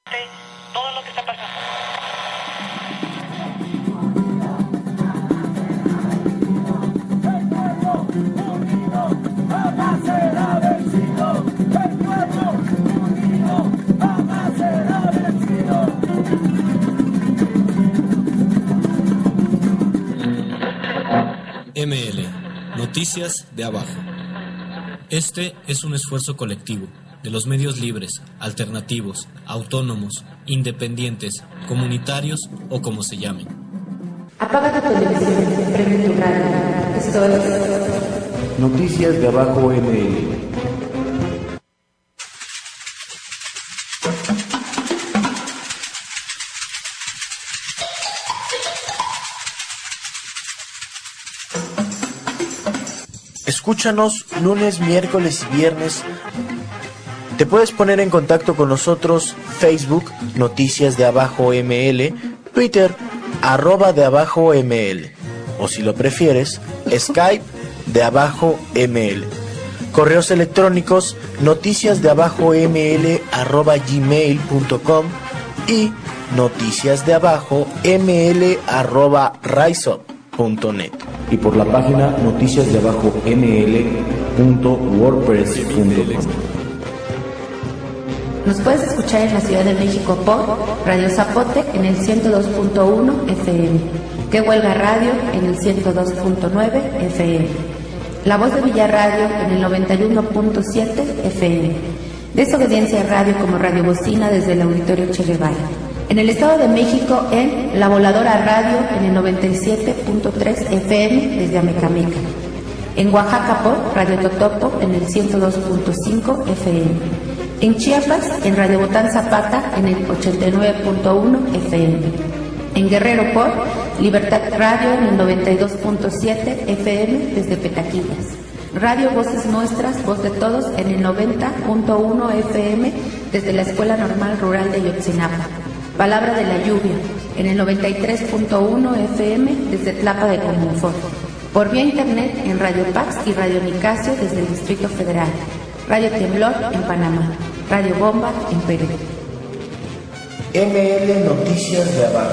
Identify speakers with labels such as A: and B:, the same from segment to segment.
A: todo lo que está pasando.
B: ML, Noticias de Abajo. Este es un esfuerzo colectivo de los medios libres, alternativos, autónomos, independientes, comunitarios o como se llamen.
C: Apaga tu televisión, prende tu radio. Esto es
D: Noticias de Abajo ML. Escúchanos lunes, miércoles y viernes. Te puedes poner en contacto con nosotros: Facebook, Noticias de Abajo ML, Twitter, @de Abajo ML, o si lo prefieres, Skype de Abajo ML. Correos electrónicos: noticiasdeabajoml@gmail.com y noticiasdeabajoml@riseup.net, y por la página noticiasdeabajoml.wordpress.com.
C: Nos puedes escuchar en la Ciudad de México por Radio Zapote en el 102.1 FM, Que Huelga Radio en el 102.9 FM, La Voz de Villa Radio en el 91.7 FM, Desobediencia Radio como Radio Bocina desde el Auditorio Che Guevara. En el Estado de México en La Voladora Radio en el 97.3 FM desde Amecameca. En Oaxaca por Radio Totopo en el 102.5 FM. En Chiapas, en Radio Botán Zapata, en el 89.1 FM. En Guerrero por Libertad Radio, en el 92.7 FM, desde Petaquillas. Radio Voces Nuestras, Voz de Todos, en el 90.1 FM, desde la Escuela Normal Rural de Yotzinapa. Palabra de la Lluvia, en el 93.1 FM, desde Tlapa de Comonfort. Por vía internet, en Radio Pax y Radio Nicasio, desde el Distrito Federal. Radio Temblor en Panamá, Radio Bomba en Perú.
D: ML Noticias de Abajo.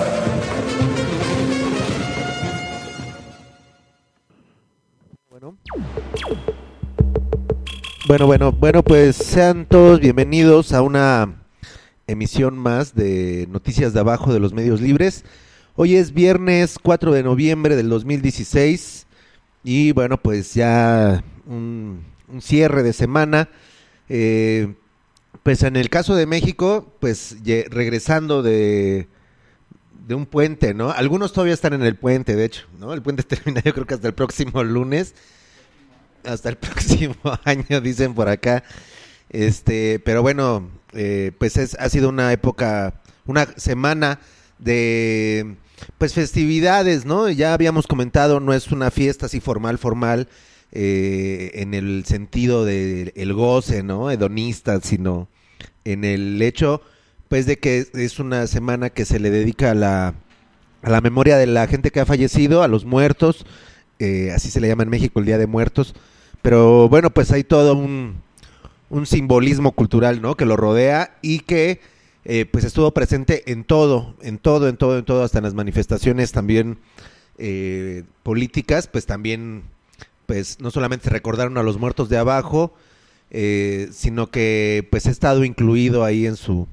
E: Bueno, pues sean todos bienvenidos a una emisión más de Noticias de Abajo de los Medios Libres. Hoy es viernes 4 de noviembre del 2016 y bueno, pues ya un cierre de semana, pues en el caso de México, pues regresando de un puente, ¿no? Algunos todavía están en el puente, de hecho, ¿no? El puente termina yo creo que hasta el próximo lunes, hasta el próximo año, dicen por acá, pero bueno, pues ha sido una época, una semana de pues festividades, ¿no? Ya habíamos comentado, no es una fiesta así formal, en el sentido de el goce, ¿no? Hedonista, sino en el hecho, pues, de que es una semana que se le dedica a la memoria de la gente que ha fallecido, a los muertos, así se le llama en México el Día de Muertos, pero bueno, pues hay todo un simbolismo cultural, ¿no? Que lo rodea y que pues estuvo presente en todo, hasta en las manifestaciones también políticas, pues también, pues no solamente se recordaron a los muertos de abajo, sino que pues ha estado incluido ahí en su,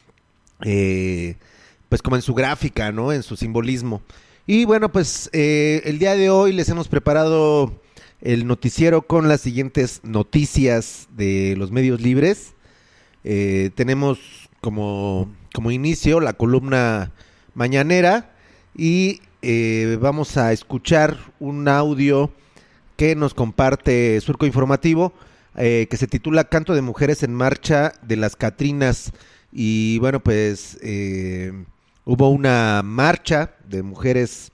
E: pues como en su gráfica, ¿no? En su simbolismo. Y bueno, pues el día de hoy les hemos preparado el noticiero con las siguientes noticias de los medios libres. Tenemos como inicio la columna mañanera y vamos a escuchar un audio que nos comparte Surco Informativo, que se titula Canto de Mujeres en Marcha de las Catrinas. Y bueno, pues hubo una marcha de mujeres,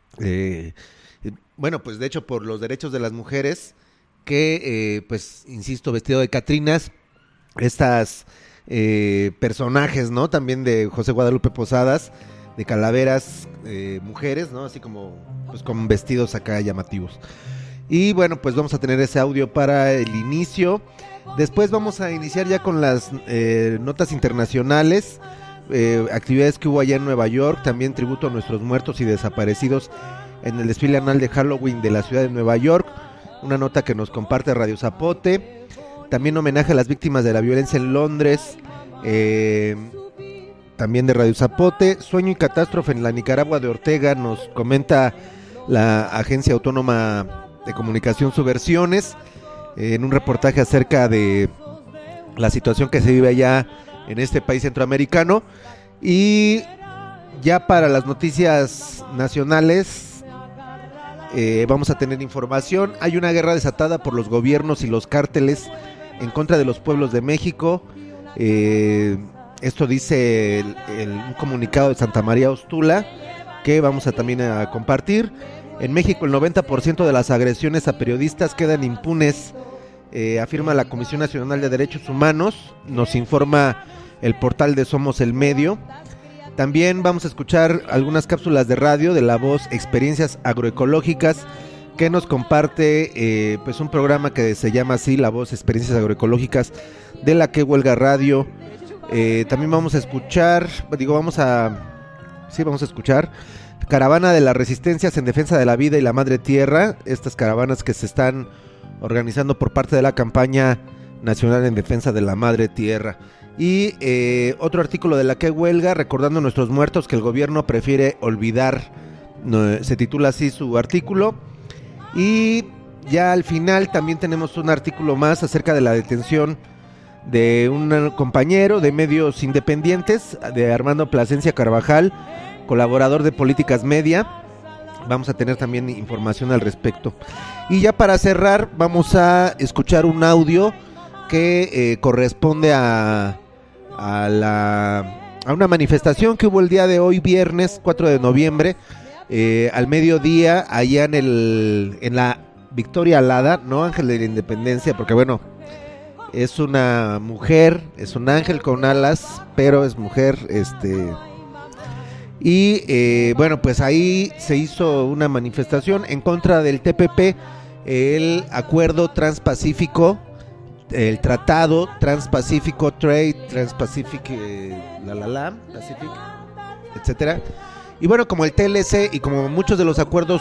E: bueno, pues de hecho por los derechos de las mujeres, que pues insisto, vestido de catrinas, estas personajes, ¿no? También de José Guadalupe Posadas, de calaveras, mujeres, ¿no? Así como pues con vestidos acá llamativos. Y bueno, pues vamos a tener ese audio para el inicio. Después vamos a iniciar ya con las notas internacionales. actividades que hubo allá en Nueva York, también tributo a nuestros muertos y desaparecidos en el desfile anual de Halloween de la ciudad de Nueva York, una nota que nos comparte Radio Zapote, también homenaje a las víctimas de la violencia en Londres, también de Radio Zapote, sueño y catástrofe en la Nicaragua de Ortega, nos comenta la Agencia Autónoma de Comunicación Subversiones, en un reportaje acerca de la situación que se vive allá en este país centroamericano. Y ya para las noticias nacionales vamos a tener información. Hay una guerra desatada por los gobiernos y los cárteles en contra de los pueblos de México. Esto dice un comunicado de Santa María Ostula, que vamos a también a compartir. En México el 90% de las agresiones a periodistas quedan impunes, afirma la Comisión Nacional de Derechos Humanos, nos informa el portal de Somos el Medio. También vamos a escuchar algunas cápsulas de radio de la voz Experiencias Agroecológicas, que nos comparte pues un programa que se llama así, La Voz Experiencias Agroecológicas, de la que huelga radio. También vamos a escuchar, vamos a escuchar Caravana de las Resistencias en Defensa de la Vida y la Madre Tierra, estas caravanas que se están organizando por parte de la campaña nacional en defensa de la Madre Tierra. Y otro artículo de la que huelga, recordando a nuestros muertos que el gobierno prefiere olvidar, se titula así su artículo. Y ya al final también tenemos un artículo más acerca de la detención de un compañero de medios independientes, de Armando Plasencia Carvajal, colaborador de Políticas Media. Vamos a tener también información al respecto. Y ya para cerrar vamos a escuchar un audio que corresponde a una manifestación que hubo el día de hoy, viernes 4 de noviembre, al mediodía, allá en la Victoria Alada, no Ángel de la Independencia, porque bueno, es una mujer, es un ángel con alas, pero es mujer, y bueno, pues ahí se hizo una manifestación en contra del TPP, el Acuerdo Transpacífico, el Tratado Transpacífico, Trade Transpacific, Pacific, etcétera. Y bueno, como el TLC y como muchos de los acuerdos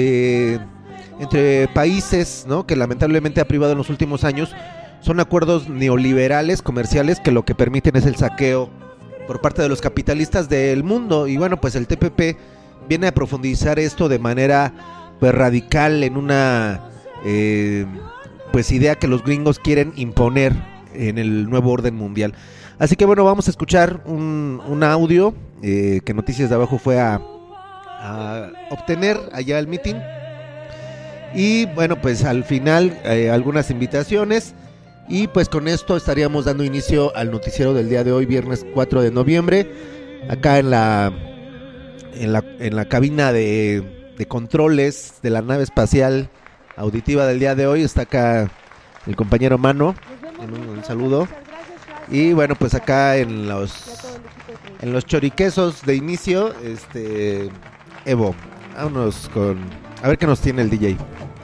E: entre países, ¿no?, que lamentablemente ha privado en los últimos años, son acuerdos neoliberales, comerciales, que lo que permiten es el saqueo por parte de los capitalistas del mundo. Y bueno, pues el TPP viene a profundizar esto de manera pues radical en una pues idea que los gringos quieren imponer en el nuevo orden mundial. Así que bueno, vamos a escuchar un audio que Noticias de Abajo fue a obtener allá al meeting. Y bueno, pues al final algunas invitaciones. Y pues con esto estaríamos dando inicio al noticiero del día de hoy, viernes 4 de noviembre. Acá en la cabina de controles de la nave espacial auditiva del día de hoy está acá el compañero Mano, un saludo. Y bueno, pues acá en los choriquesos de inicio, Evo, vámonos a ver qué nos tiene el DJ.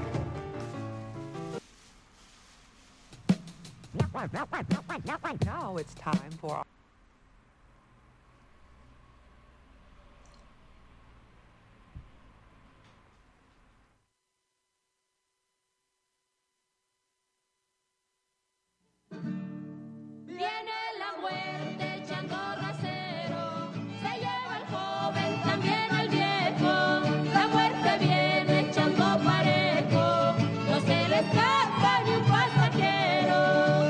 F: Now it's time for
G: Viene la muerte echando rasero, se lleva al joven, también al viejo. La muerte viene echando parejo, no se le escapa ni un pasajero.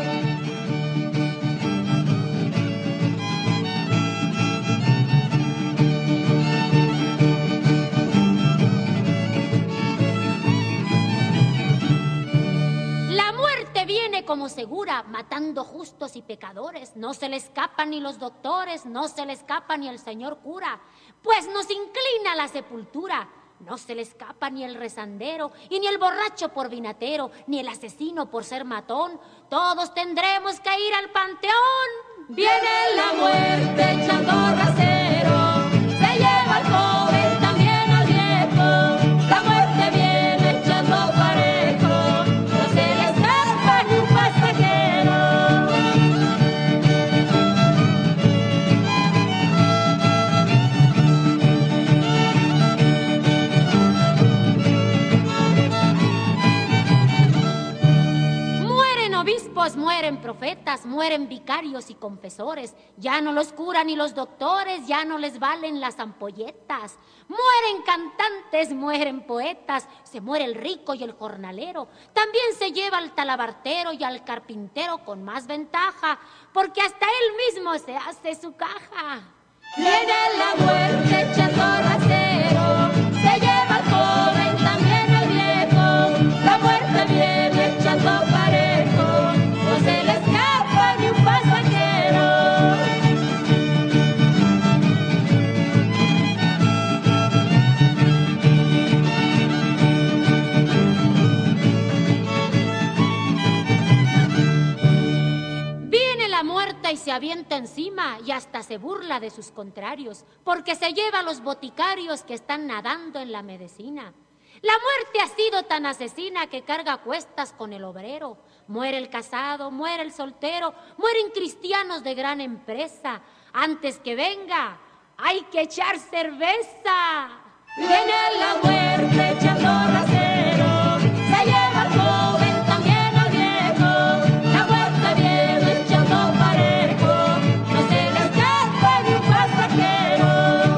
G: La muerte viene como segura, matando justos y pecadores. No se le escapan ni los doctores, no se le escapa ni el señor cura, pues nos inclina a la sepultura. No se le escapa ni el rezandero, y ni el borracho por vinatero, ni el asesino por ser matón. Todos tendremos que ir al panteón. Viene la muerte echando rasero, se lleva al joven, también al viejo. La muerte viene echando parejo, no se le escapa ni un pasajero. mueren profetas, mueren vicarios y confesores, ya no los curan ni los doctores, ya no les valen las ampolletas. Mueren cantantes, mueren poetas, se muere el rico y el jornalero. También se lleva al talabartero y al carpintero con más ventaja, porque hasta él mismo se hace su caja. Viene la muerte echando rasero, se lleva al joven, también al viejo. La muerte viene echando parejo, no se le escapa ni un pasajero. Viene la muerte y se avienta encima y hasta se burla de sus contrarios, porque se lleva a los boticarios que están nadando en la medicina. La muerte ha sido tan asesina que carga a cuestas con el obrero. Muere el casado, muere el soltero, mueren cristianos de gran empresa. Antes que venga, hay que echar cerveza. Viene la muerte echando rasero, se lleva al joven, también al viejo. La muerte viene echando parejo, no se le escapa ni un pasajero.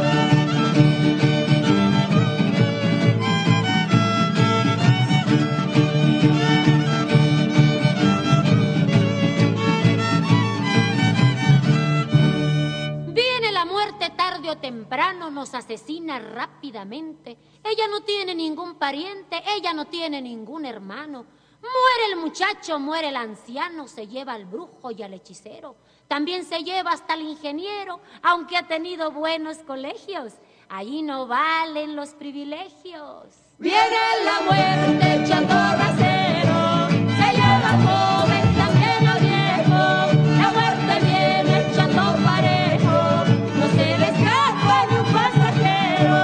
G: Viene la muerte tarde o temprano, nos asesina rápidamente. Ella no tiene ningún pariente, ella no tiene ningún hermano. Muere el muchacho, muere el anciano, se lleva al brujo y al hechicero. También se lleva hasta el ingeniero, aunque ha tenido buenos colegios. Ahí no valen los privilegios. Viene la muerte echando rasero, se lleva al joven, también al viejo. La muerte viene echando parejo, no se le escapa ni un pasajero.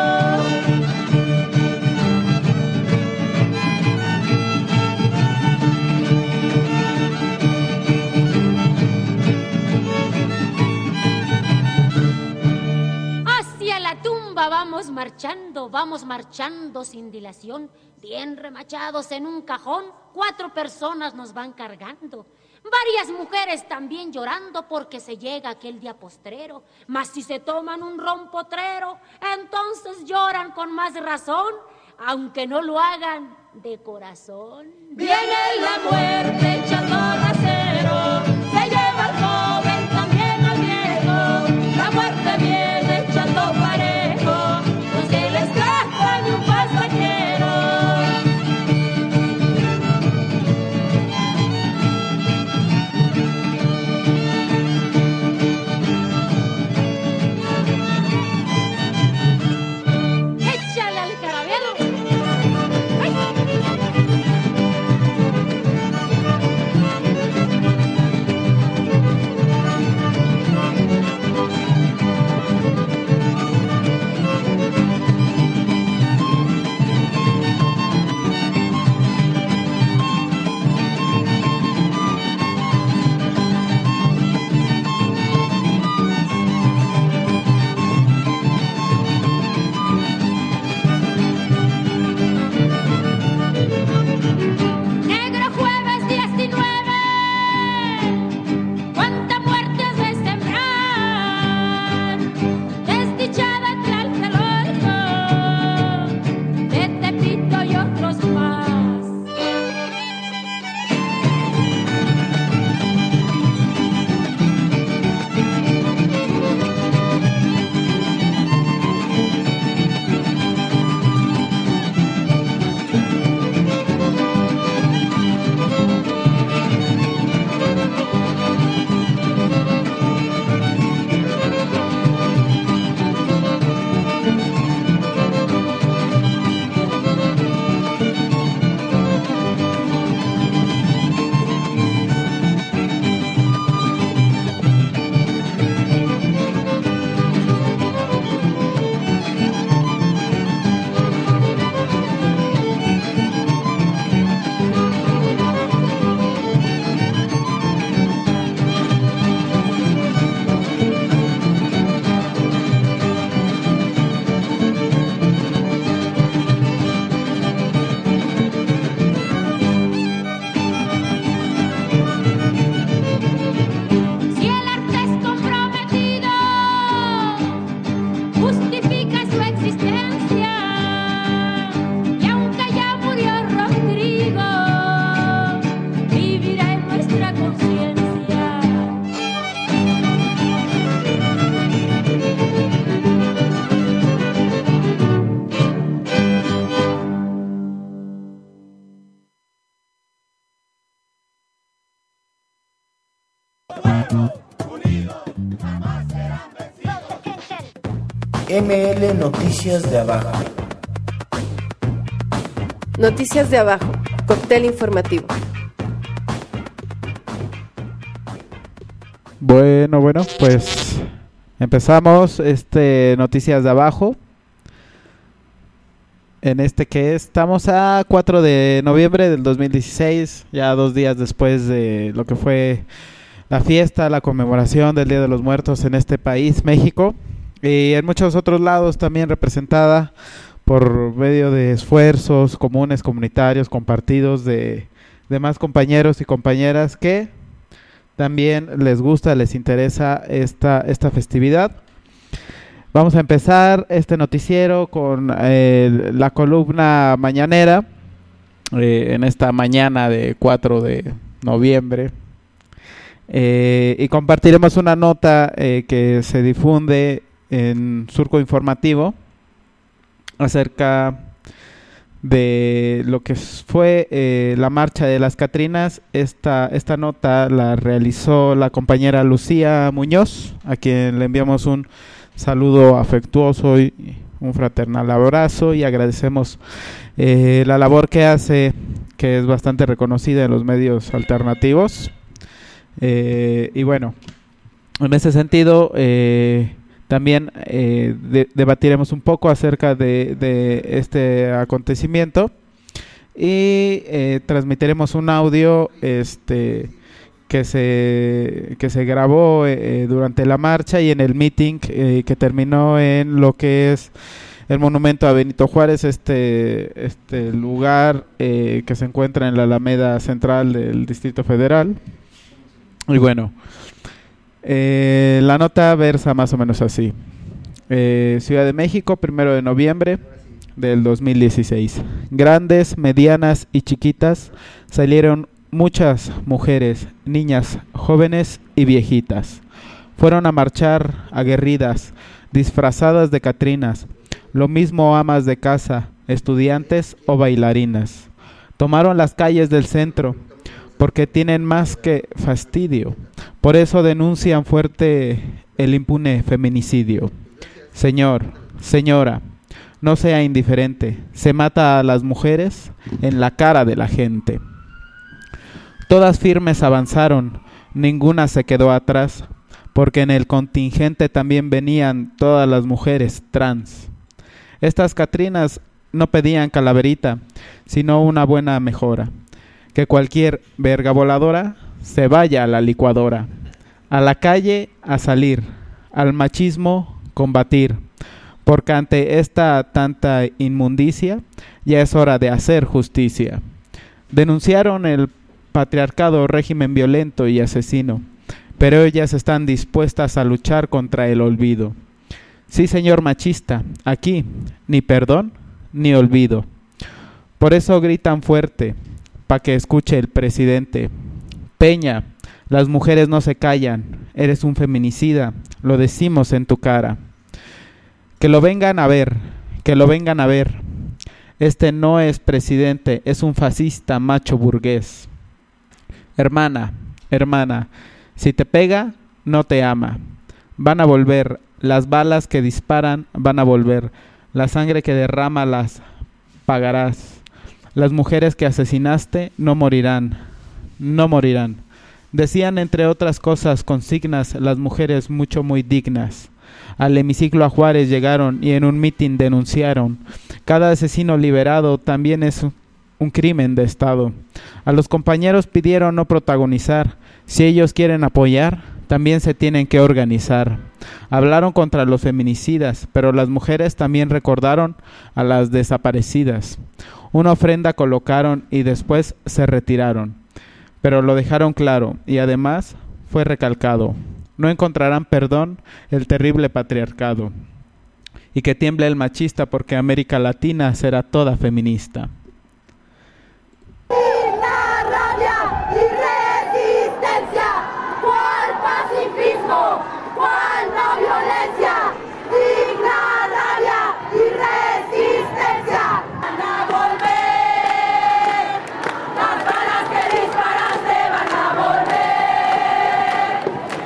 G: Hacia la tumba vamos marchando sin dilación, bien remachados en un cajón, 4 personas nos van cargando. Varias mujeres también llorando porque se llega aquel día postrero, mas si se toman un ron potrero, entonces lloran con más razón, aunque no lo hagan de corazón. Viene la muerte echando rasero, se lleva al joven, también al viejo. La muerte viene echando parejo, no se le escapa ni un pasajero. Échale al carabelo. ¡Ay!
D: ML Noticias de Abajo.
F: Noticias de Abajo, cóctel informativo.
H: Bueno, pues empezamos Noticias de Abajo. En estamos a 4 de noviembre del 2016, ya 2 días después de lo que fue la fiesta, la conmemoración del Día de los Muertos en este país, México, y en muchos otros lados también representada por medio de esfuerzos comunes, comunitarios, compartidos de demás compañeros y compañeras que también les gusta, les interesa esta festividad. Vamos a empezar este noticiero con la columna mañanera en esta mañana de 4 de noviembre. Y compartiremos una nota que se difunde en Surco Informativo acerca de lo que fue la marcha de las Catrinas. Esta nota la realizó la compañera Lucía Muñoz, a quien le enviamos un saludo afectuoso y un fraternal abrazo, y agradecemos la labor que hace, que es bastante reconocida en los medios alternativos. Y bueno, en ese sentido también debatiremos un poco acerca de este acontecimiento y transmitiremos un audio que se grabó durante la marcha y en el meeting que terminó en lo que es el monumento a Benito Juárez, este lugar que se encuentra en la Alameda Central del Distrito Federal. Y bueno, la nota versa más o menos así. Ciudad de México, 1 de noviembre del 2016. Grandes, medianas y chiquitas salieron muchas mujeres, niñas, jóvenes y viejitas. Fueron a marchar aguerridas, disfrazadas de catrinas, lo mismo amas de casa, estudiantes o bailarinas. Tomaron las calles del centro porque tienen más que fastidio. Por eso denuncian fuerte el impune feminicidio. Señor, señora, no sea indiferente. Se mata a las mujeres en la cara de la gente. Todas firmes avanzaron, ninguna se quedó atrás, porque en el contingente también venían todas las mujeres trans. Estas Catrinas no pedían calaverita, sino una buena mejora. Que cualquier verga voladora se vaya a la licuadora. A la calle a salir, al machismo combatir, porque ante esta tanta inmundicia ya es hora de hacer justicia. Denunciaron el patriarcado, régimen violento y asesino, pero ellas están dispuestas a luchar contra el olvido. Sí, señor machista, aquí ni perdón ni olvido. Por eso gritan fuerte, pa' que escuche el presidente. Peña, las mujeres no se callan, eres un feminicida, lo decimos en tu cara. Que lo vengan a ver, que lo vengan a ver. Este no es presidente, es un fascista macho burgués. Hermana, hermana, si te pega, no te ama. Van a volver, las balas que disparan van a volver. La sangre que derrama las pagarás. Las mujeres que asesinaste no morirán, no morirán. Decían entre otras cosas consignas las mujeres mucho muy dignas. Al hemiciclo a Juárez llegaron y en un mitin denunciaron. Cada asesino liberado también es un crimen de Estado. A los compañeros pidieron no protagonizar. Si ellos quieren apoyar, también se tienen que organizar. Hablaron contra los feminicidas, pero las mujeres también recordaron a las desaparecidas. Una ofrenda colocaron y después se retiraron, pero lo dejaron claro y además fue recalcado. No encontrarán perdón el terrible patriarcado. Y que tiemble el machista porque América Latina será toda feminista.
I: ¡Digna rabia y resistencia! ¿Cuál pacifismo? ¿Cuál no violencia? ¡Digna rabia y resistencia! ¡Van a volver! ¡Las balas que disparaste van a volver!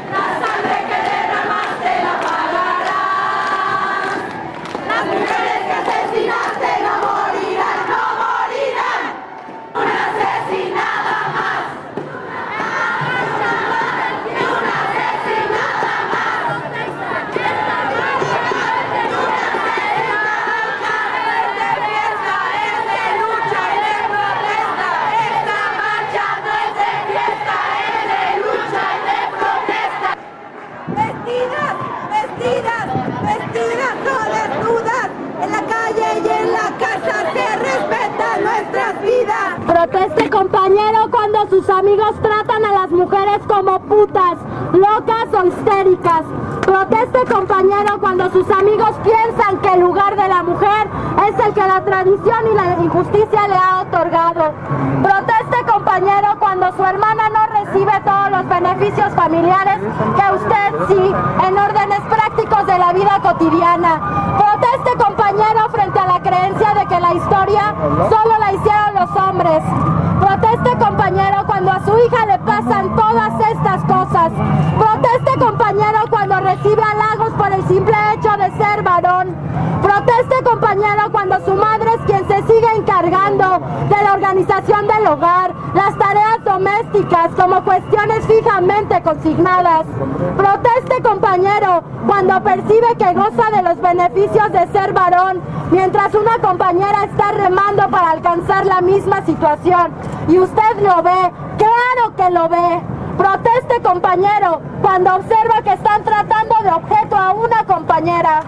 I: compañero cuando sus amigos tratan a las mujeres como putas, locas o histéricas. Proteste, compañero, cuando sus amigos piensan que el lugar de la mujer es el que la tradición y la injusticia le ha otorgado. Proteste, compañero, cuando su hermana no recibe todos los beneficios familiares que usted sí, en órdenes prácticos de la vida cotidiana. Proteste, compañero, frente a la creencia de que la historia solo la hicieron los hombres. Proteste, compañero, cuando a su hija le pasan todas estas cosas. Proteste, compañero, cuando recibe halagos por el simple hecho de ser varón. Proteste, compañero, cuando su madre es quien se sigue encargando de la organización del hogar, las tareas domésticas como cuestiones fijamente consignadas. Proteste, compañero, cuando percibe que goza de los beneficios de ser varón, mientras una compañera está remando para alcanzar la misma situación. Y usted lo ve, claro que lo ve. Proteste, compañero, cuando observa que están tratando de objeto a una compañera.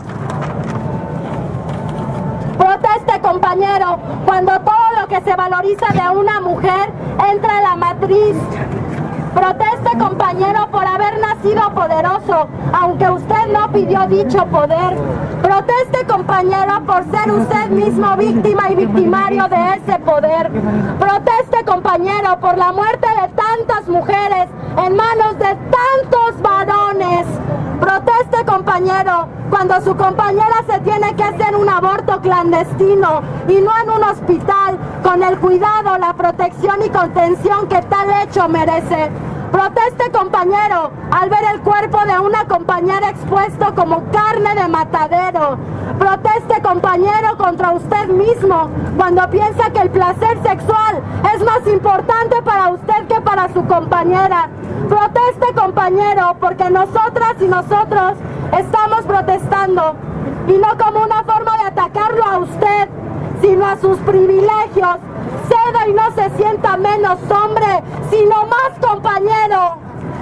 I: Proteste, compañero, cuando todo lo que se valoriza de una mujer entra en la matriz. Proteste, compañero, por haber nacido poderoso, aunque usted no pidió dicho poder. Proteste, compañero, por ser usted mismo víctima y victimario de ese poder. Proteste, compañero, por la muerte de tantas mujeres en manos de tantos varones. Proteste, compañero, cuando su compañera se tiene que hacer un aborto clandestino y no en un hospital, con el cuidado, la protección y contención que tal hecho merece. Proteste, compañero, al ver el cuerpo de una compañera expuesto como carne de matadero. Proteste, compañero, contra usted mismo, cuando piensa que el placer sexual es más importante para usted que para su compañera. Proteste, compañero, porque nosotras y nosotros estamos protestando, y no como una forma de atacarlo a usted, sino a sus privilegios. Ceda y no se sienta menos hombre, sino más compañero.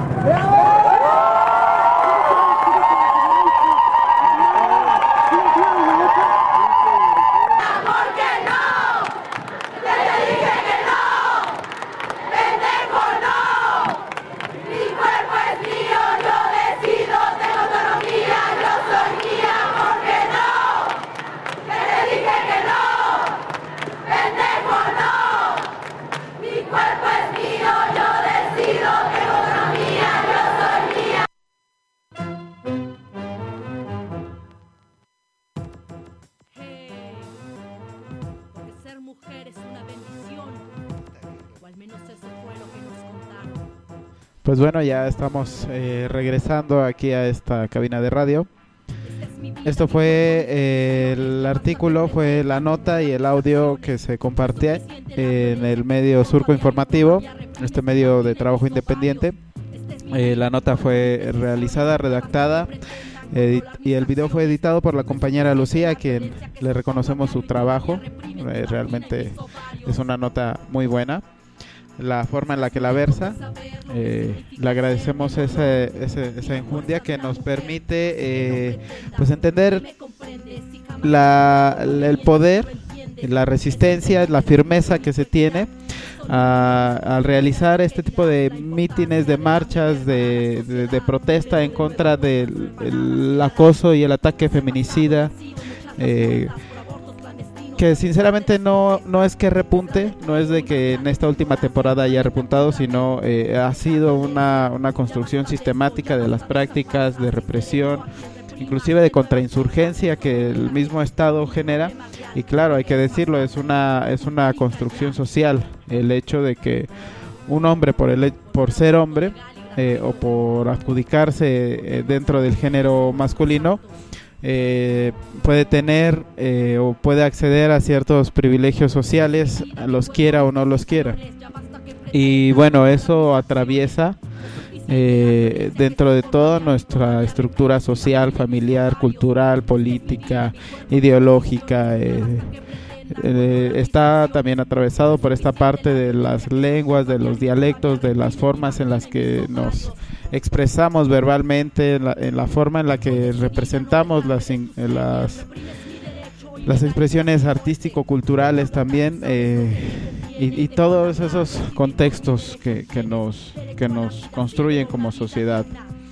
H: Pues bueno, ya estamos regresando aquí a esta cabina de radio. Esto fue el artículo, fue la nota y el audio que se compartía en el medio Surco Informativo, este medio de trabajo independiente. La nota fue realizada, redactada y el video fue editado por la compañera Lucía, a quien le reconocemos su trabajo. Realmente es una nota muy buena. La forma en la que la versa, le agradecemos esa enjundia que nos permite pues entender el poder, la resistencia, la firmeza que se tiene al realizar este tipo de mítines, de marchas, de protesta en contra del acoso y el ataque feminicida, que sinceramente no es que repunte, no es de que en esta última temporada haya repuntado, sino ha sido una construcción sistemática de las prácticas de represión, inclusive de contrainsurgencia que el mismo Estado genera. Y claro, hay que decirlo, es una construcción social el hecho de que un hombre por ser hombre o por adjudicarse dentro del género masculino puede tener o puede acceder a ciertos privilegios sociales, los quiera o no los quiera. Y bueno, eso atraviesa dentro de toda nuestra estructura social, familiar, cultural, política, ideológica. Está también atravesado por esta parte de las lenguas, de los dialectos, de las formas en las que nos expresamos verbalmente, en la forma en la que representamos las expresiones artístico-culturales también, y todos esos contextos que nos construyen como sociedad.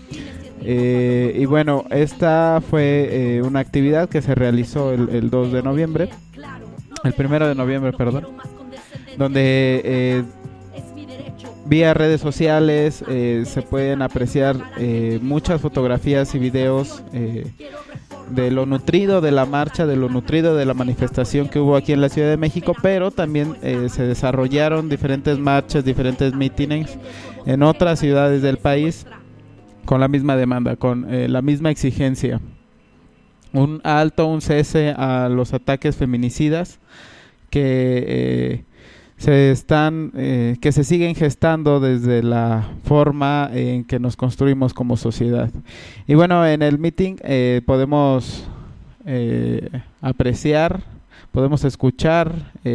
H: Y bueno, esta fue una actividad que se realizó el 2 de noviembre, el 1 de noviembre, perdón, donde vía redes sociales se pueden apreciar muchas fotografías y videos de lo nutrido de la marcha, de lo nutrido de la manifestación que hubo aquí en la Ciudad de México, pero también se desarrollaron diferentes marchas, diferentes mítines en otras ciudades del país con la misma demanda, con la misma exigencia. Un cese a los ataques feminicidas que se siguen gestando desde la forma en que nos construimos como sociedad. Y bueno, en el meeting podemos apreciar, podemos escuchar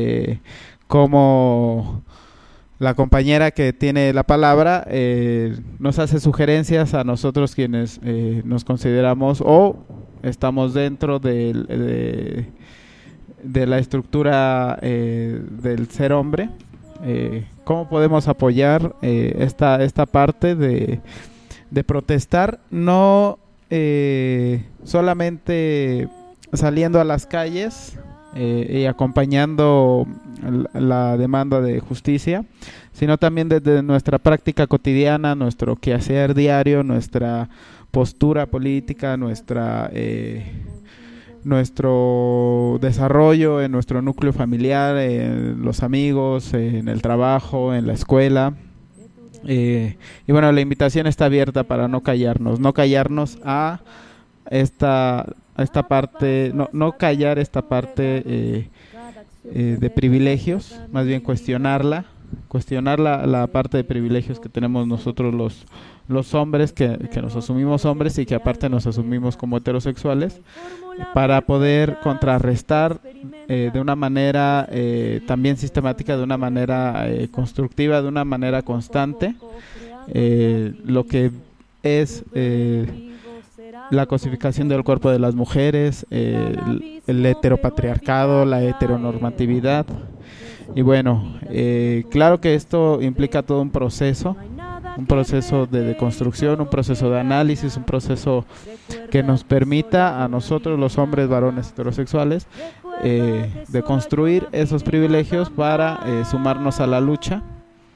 H: cómo la compañera que tiene la palabra nos hace sugerencias a nosotros quienes nos consideramos o estamos dentro de la estructura del ser hombre. ¿Cómo podemos apoyar esta parte de protestar? No solamente saliendo a las calles y acompañando la demanda de justicia, sino también desde nuestra práctica cotidiana, nuestro quehacer diario, nuestra postura política, nuestro desarrollo en nuestro núcleo familiar, en los amigos, en el trabajo, en la escuela. Y bueno, la invitación está abierta para no callarnos a esta parte, no callar esta parte de privilegios, más bien cuestionar la parte de privilegios que tenemos nosotros los hombres, que nos asumimos hombres y que aparte nos asumimos como heterosexuales, para poder contrarrestar de una manera también sistemática, de una manera constructiva, de una manera constante, lo que es la cosificación del cuerpo de las mujeres, el heteropatriarcado, la heteronormatividad. Y bueno, claro que esto implica todo un proceso de deconstrucción, un proceso de análisis, un proceso que nos permita a nosotros, los hombres varones heterosexuales, de construir esos privilegios para sumarnos a la lucha.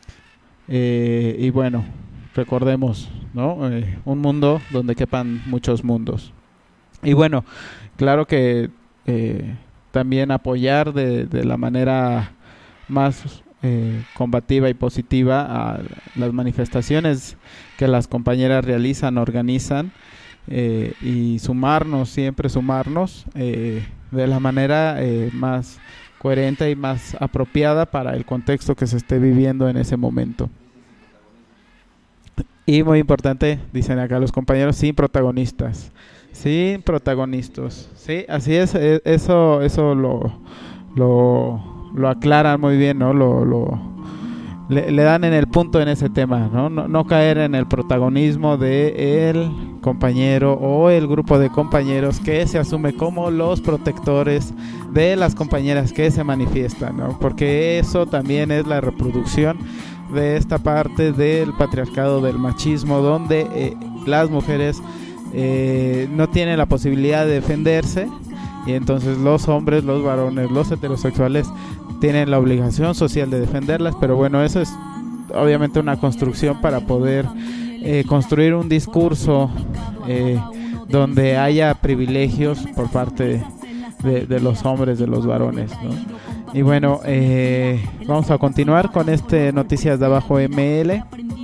H: Y bueno, recordemos, ¿no? Un mundo donde quepan muchos mundos. Y bueno, claro que también apoyar de la manera más combativa y positiva a las manifestaciones que las compañeras realizan, organizan, y siempre sumarnos de la manera más coherente y más apropiada para el contexto que se esté viviendo en ese momento. Y muy importante, dicen acá los compañeros, sin protagonistas. Sí, así es, eso lo aclaran muy bien, ¿no? Le dan en el punto en ese tema, ¿no? No caer en el protagonismo de el compañero o el grupo de compañeros que se asume como los protectores de las compañeras que se manifiestan, ¿no? Porque eso también es la reproducción de esta parte del patriarcado, del machismo, donde las mujeres no tienen la posibilidad de defenderse, y entonces los hombres, los varones, los heterosexuales tienen la obligación social de defenderlas. Pero bueno, eso es obviamente una construcción para poder construir un discurso donde haya privilegios por parte de los hombres, de los varones, ¿no? Y bueno, vamos a continuar con Noticias de Abajo ML.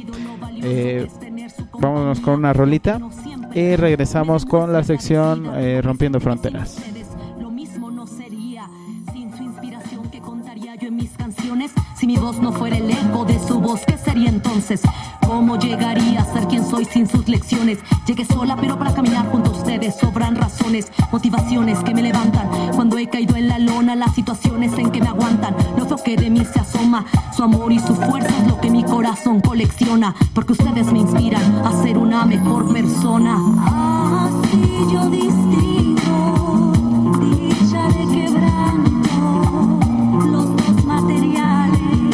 H: Vámonos con una rolita y regresamos con la sección Rompiendo Fronteras.
J: Si mi voz no fuera el eco de su voz, ¿qué sería entonces? ¿Cómo llegaría a ser quien soy sin sus lecciones? Llegué sola, pero para caminar junto a ustedes sobran razones, motivaciones que me levantan. Cuando he caído en la lona, las situaciones en que me aguantan. Lo feo que de mí se asoma, su amor y su fuerza es lo que mi corazón colecciona. Porque ustedes me inspiran a ser una mejor persona. Así yo distingo dicha de quebranto, los dos materiales.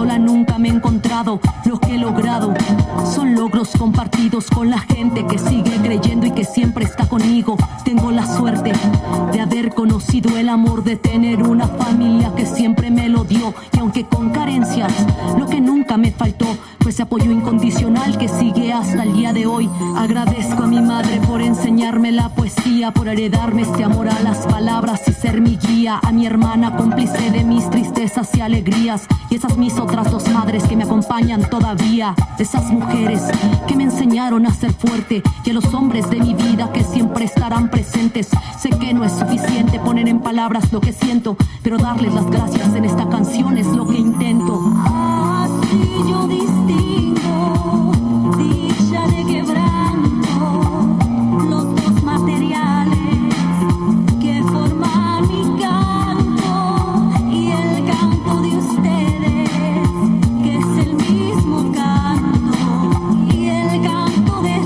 J: sola nunca me he encontrado. Lo que he logrado son logros compartidos con la gente que sigue creyendo y que siempre está conmigo. Tengo la suerte de haber conocido el amor, de tener una familia que siempre me lo dio. Y aunque con carencias, lo que nunca me faltó fue ese apoyo incondicional que sigue hasta el día de hoy. Agradezco a mi madre por enseñarme la poesía, por heredarme este amor a las palabras y ser mi guía. A mi hermana, cómplice de mis tristezas y alegrías, y esas mis otras dos madres que me acompañan todavía. Esas mujeres que me enseñaron a ser fuerte, y a los hombres de mi vida que siempre estarán presentes. Sé que no es suficiente poner en palabras lo que siento, pero darles las gracias en esta canción es lo que intento. Así yo distingo dicha de quebranto, los dos materiales que forman mi canto y el canto de ustedes, que es el mismo canto, y el canto de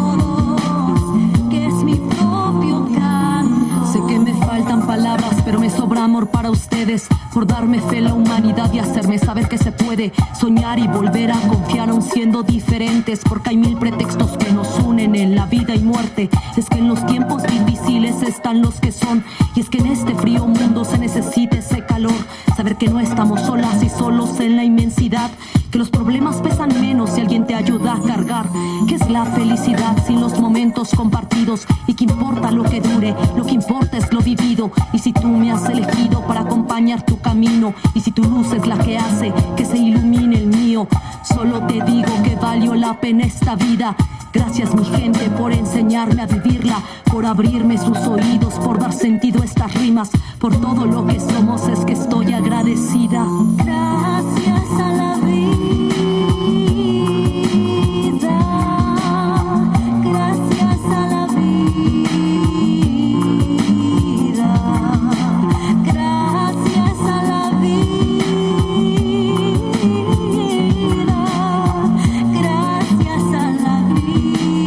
J: todos, que es mi propio canto. Sé que me faltan palabras, pero me sobra amor para ustedes, por darme fe en la humanidad y hacerme saber que se puede soñar y volver a confiar aún siendo diferentes, porque hay mil pretextos que nos unen en la vida y muerte. Es que en los tiempos difíciles están los que son, y es que en este frío mundo se necesita ese calor, saber que no estamos solas y solos en la inmensidad, que los problemas pesan menos si alguien te ayuda a cargar, que es la felicidad sin los momentos compartidos, y que importa lo que dure, lo que importa es lo vivido. Y si tú me has elegido para acompañar tu camino, y si tu luz es la que hace que se ilumine el mío, solo te digo que valió la pena esta vida. Gracias mi gente por enseñarme a vivirla, por abrirme sus oídos, por dar sentido a estas rimas, por todo lo que somos es que estoy agradecida. Gracias a la vida, gracias a la vida, gracias a la vida, gracias a la vida.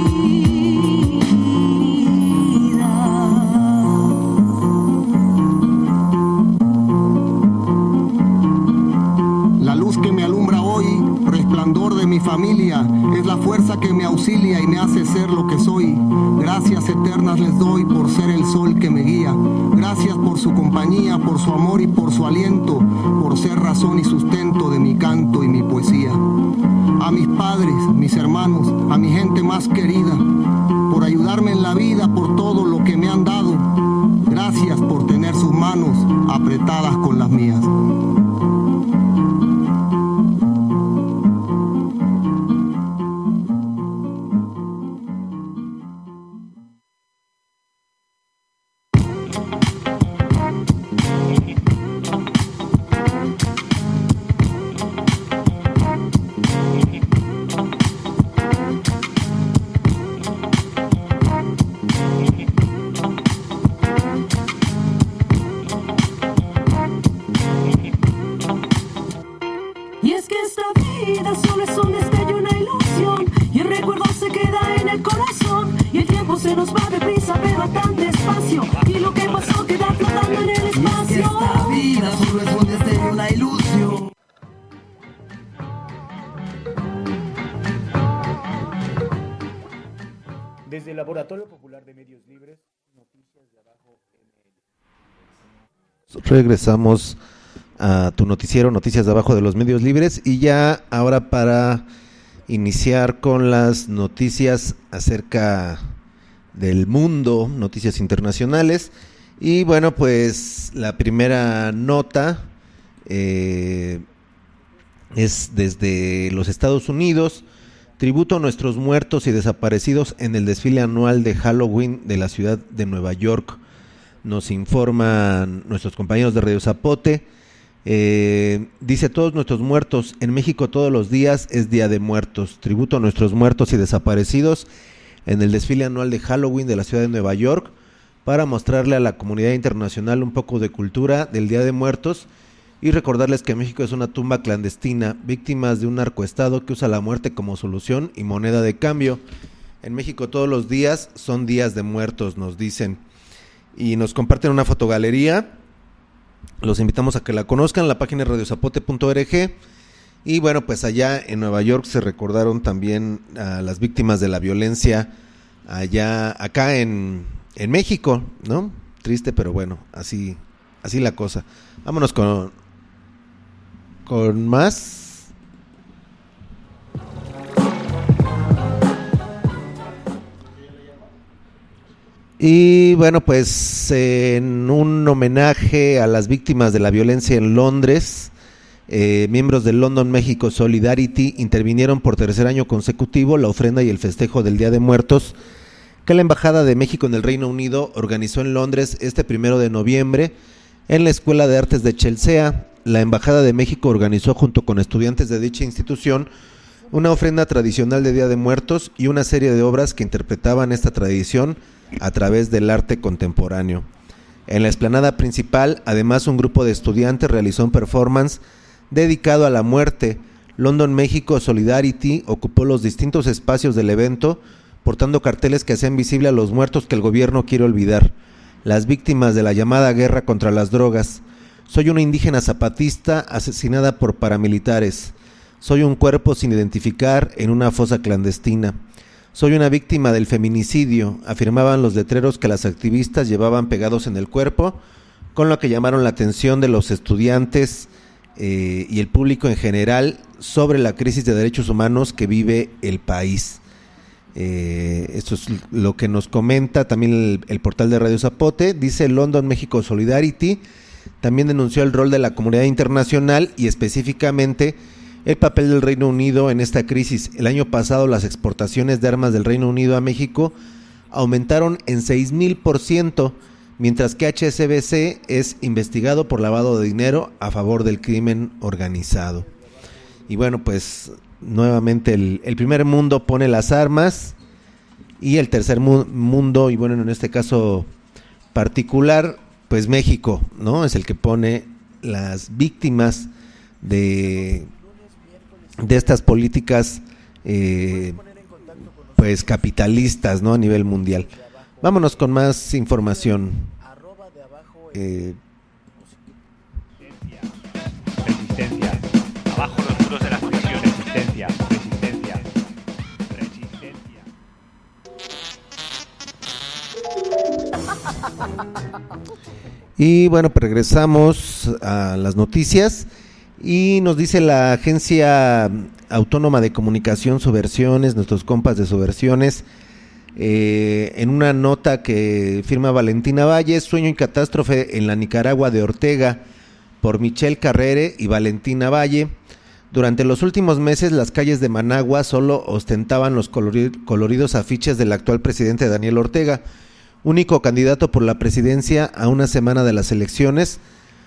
K: La luz que me alumbra hoy, resplandor de mi familia, es la fuerza que me auxilia y me hace ser lo que soy. Gracias eternas les doy por ser el sol que me guía. Gracias por su compañía, por su amor y por su aliento, por ser razón y sustento de mi canto y mi poesía. A mis padres, mis hermanos, a mi gente más querida, por ayudarme en la vida, por todo lo que me han dado. Gracias por tener sus manos apretadas con las mías.
J: Y es que esta vida solo es un destello, una ilusión, y el recuerdo se queda en el corazón, y el tiempo se nos va deprisa pero a tan despacio, y lo que pasó queda flotando en el espacio. Y es que esta vida solo es un destello, una ilusión.
D: Desde el Laboratorio Popular de Medios Libres, Noticias de Abajo ML.
E: Regresamos a tu noticiero Noticias de Abajo de los Medios Libres, y ya ahora para iniciar con las noticias acerca del mundo, noticias internacionales. Y bueno, pues la primera nota es desde los Estados Unidos. Tributo a nuestros muertos y desaparecidos en el desfile anual de Halloween de la ciudad de Nueva York. Nos informan nuestros compañeros de Radio Zapote. Dice: todos nuestros muertos, en México todos los días es Día de Muertos. Tributo a nuestros muertos y desaparecidos en el desfile anual de Halloween de la ciudad de Nueva York, para mostrarle a la comunidad internacional un poco de cultura del Día de Muertos y recordarles que México es una tumba clandestina, víctimas de un narcoestado que usa la muerte como solución y moneda de cambio. En México todos los días son días de muertos, nos dicen, y nos comparten una fotogalería. Los invitamos a que la conozcan, la página es radiozapote.org, Y bueno, pues allá en Nueva York se recordaron también a las víctimas de la violencia acá en México, ¿no? Triste, pero bueno, así la cosa. Vámonos con más. Y bueno, pues en un homenaje a las víctimas de la violencia en Londres, miembros del London Mexico Solidarity intervinieron por tercer año consecutivo la ofrenda y el festejo del Día de Muertos que la Embajada de México en el Reino Unido organizó en Londres este 1 de noviembre en la Escuela de Artes de Chelsea. La Embajada de México organizó junto con estudiantes de dicha institución una ofrenda tradicional de Día de Muertos y una serie de obras que interpretaban esta tradición a través del arte contemporáneo. En la explanada principal, además, un grupo de estudiantes realizó un performance dedicado a la muerte. London Mexico Solidarity ocupó los distintos espacios del evento, portando carteles que hacían visible a los muertos que el gobierno quiere olvidar, las víctimas de la llamada guerra contra las drogas. Soy una indígena zapatista asesinada por paramilitares. Soy un cuerpo sin identificar en una fosa clandestina. Soy una víctima del feminicidio, afirmaban los letreros que las activistas llevaban pegados en el cuerpo, con lo que llamaron la atención de los estudiantes y el público en general sobre la crisis de derechos humanos que vive el país. Esto es lo que nos comenta también el portal de Radio Zapote. Dice: London Mexico Solidarity también denunció el rol de la comunidad internacional y específicamente el papel del Reino Unido en esta crisis. El año pasado las exportaciones de armas del Reino Unido a México aumentaron en 6,000%, mientras que HSBC es investigado por lavado de dinero a favor del crimen organizado. Y bueno, pues nuevamente el primer mundo pone las armas y el tercer mundo, y bueno, en este caso particular, pues México, ¿no? Es el que pone las víctimas de estas políticas pues capitalistas, ¿no? A nivel mundial. Vámonos con más información.
L: Resistencia. Abajo los muros de las prisiones. Resistencia. Resistencia. Resistencia.
E: Y bueno, pues regresamos a las noticias. Y nos dice la Agencia Autónoma de Comunicación Subversiones, nuestros compas de Subversiones, en una nota que firma Valentina Valle: Sueño y catástrofe en la Nicaragua de Ortega, por Michelle Carrere y Valentina Valle. Durante los últimos meses, las calles de Managua solo ostentaban los coloridos afiches del actual presidente Daniel Ortega, único candidato por la presidencia a una semana de las elecciones,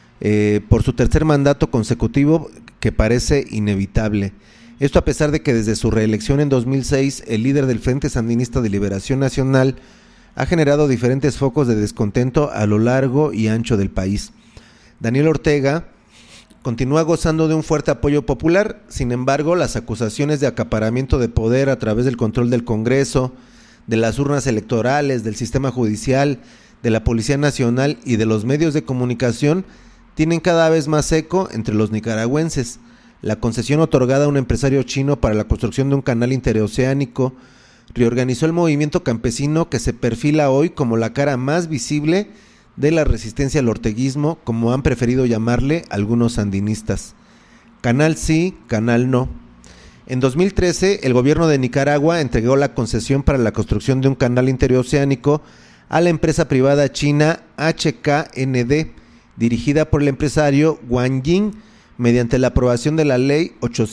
E: por su tercer mandato consecutivo que parece inevitable. Esto a pesar de que desde su reelección en 2006, el líder del Frente Sandinista de Liberación Nacional ha generado diferentes focos de descontento a lo largo y ancho del país. Daniel Ortega continúa gozando de un fuerte apoyo popular. Sin embargo, las acusaciones de acaparamiento de poder a través del control del Congreso, de las urnas electorales, del sistema judicial, de la Policía Nacional y de los medios de comunicación tienen cada vez más eco entre los nicaragüenses. La concesión otorgada a un empresario chino para la construcción de un canal interoceánico reorganizó el movimiento campesino que se perfila hoy como la cara más visible de la resistencia al orteguismo, como han preferido llamarle algunos sandinistas. Canal sí, canal no. En 2013, el gobierno de Nicaragua entregó la concesión para la construcción de un canal interoceánico a la empresa privada china HKND, dirigida por el empresario Wang Ying, mediante la aprobación de la Ley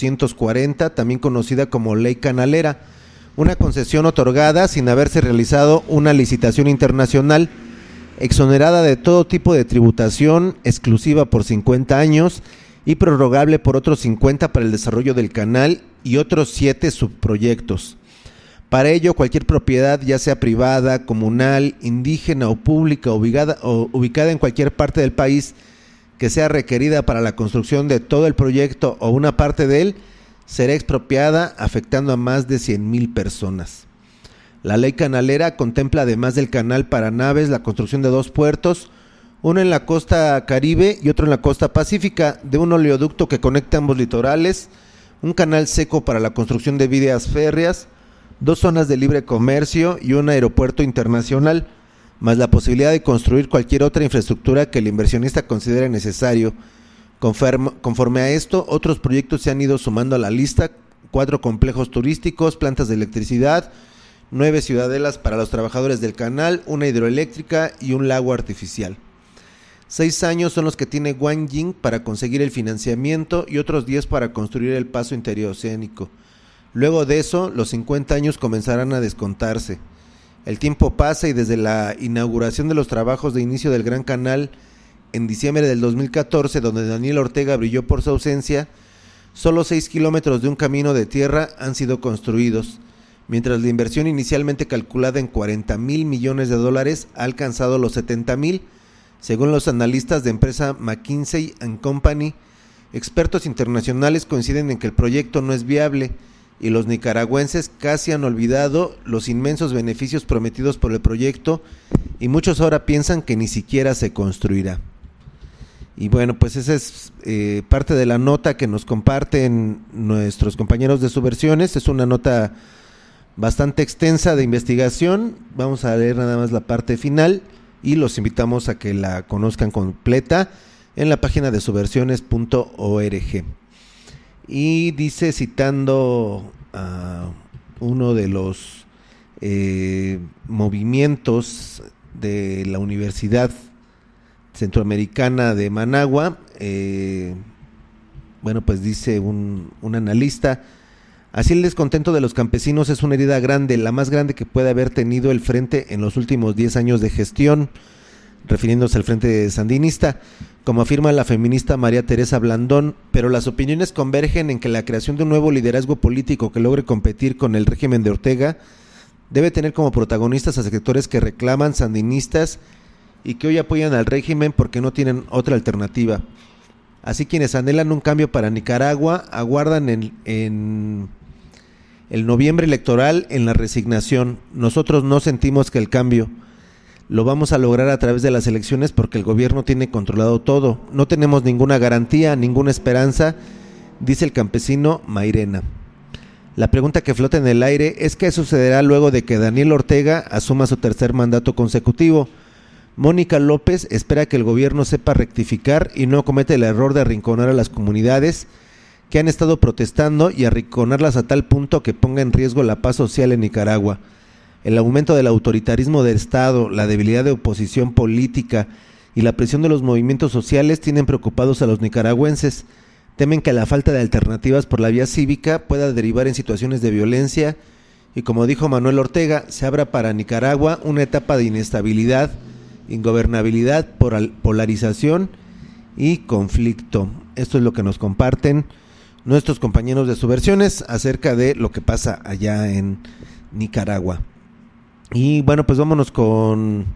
E: 840, también conocida como Ley Canalera, una concesión otorgada sin haberse realizado una licitación internacional, exonerada de todo tipo de tributación, exclusiva por 50 años y prorrogable por otros 50 para el desarrollo del canal y otros 7 subproyectos. Para ello, cualquier propiedad, ya sea privada, comunal, indígena o pública, ubicada en cualquier parte del país, que sea requerida para la construcción de todo el proyecto o una parte de él, será expropiada, afectando a más de 100,000 personas. La ley canalera contempla, además del canal para naves, la construcción de 2 puertos, uno en la costa caribe y otro en la costa pacífica, de un oleoducto que conecta ambos litorales, un canal seco para la construcción de vías férreas, 2 zonas de libre comercio y un aeropuerto internacional, más la posibilidad de construir cualquier otra infraestructura que el inversionista considere necesario. Conforme a esto, otros proyectos se han ido sumando a la lista: 4 complejos turísticos, plantas de electricidad, 9 ciudadelas para los trabajadores del canal, una hidroeléctrica y un lago artificial. 6 años son los que tiene Wang Ying para conseguir el financiamiento y otros 10 para construir el paso interoceánico. Luego de eso, los 50 años comenzarán a descontarse. El tiempo pasa y desde la inauguración de los trabajos de inicio del Gran Canal en diciembre del 2014, donde Daniel Ortega brilló por su ausencia, solo 6 kilómetros de un camino de tierra han sido construidos, mientras la inversión inicialmente calculada en $40,000 millones ha alcanzado los $70,000, según los analistas de empresa McKinsey & Company. Expertos internacionales coinciden en que el proyecto no es viable y los nicaragüenses casi han olvidado los inmensos beneficios prometidos por el proyecto y muchos ahora piensan que ni siquiera se construirá. Y bueno, pues esa es parte de la nota que nos comparten nuestros compañeros de Subversiones. Es una nota bastante extensa de investigación. Vamos a leer nada más la parte final y los invitamos a que la conozcan completa en la página de subversiones.org. Y dice, citando a uno de los movimientos de la Universidad Centroamericana de Managua, bueno, pues dice un analista: así el descontento de los campesinos es una herida grande, la más grande que puede haber tenido el Frente en los últimos 10 años de gestión, refiriéndose al Frente Sandinista, como afirma la feminista María Teresa Blandón, pero las opiniones convergen en que la creación de un nuevo liderazgo político que logre competir con el régimen de Ortega debe tener como protagonistas a sectores que reclaman sandinistas y que hoy apoyan al régimen porque no tienen otra alternativa. Así quienes anhelan un cambio para Nicaragua aguardan en el noviembre electoral en la resignación. Nosotros no sentimos que el cambio lo vamos a lograr a través de las elecciones porque el gobierno tiene controlado todo. No tenemos ninguna garantía, ninguna esperanza, dice el campesino Mairena. La pregunta que flota en el aire es qué sucederá luego de que Daniel Ortega asuma su tercer mandato consecutivo. Mónica López espera que el gobierno sepa rectificar y no cometa el error de arrinconar a las comunidades que han estado protestando y arrinconarlas a tal punto que ponga en riesgo la paz social en Nicaragua. El aumento del autoritarismo del Estado, la debilidad de oposición política y la presión de los movimientos sociales tienen preocupados a los nicaragüenses. Temen que la falta de alternativas por la vía cívica pueda derivar en situaciones de violencia y, como dijo Manuel Ortega, se abra para Nicaragua una etapa de inestabilidad, ingobernabilidad, polarización y conflicto. Esto es lo que nos comparten nuestros compañeros de Subversiones acerca de lo que pasa allá en Nicaragua. Y bueno, pues vámonos con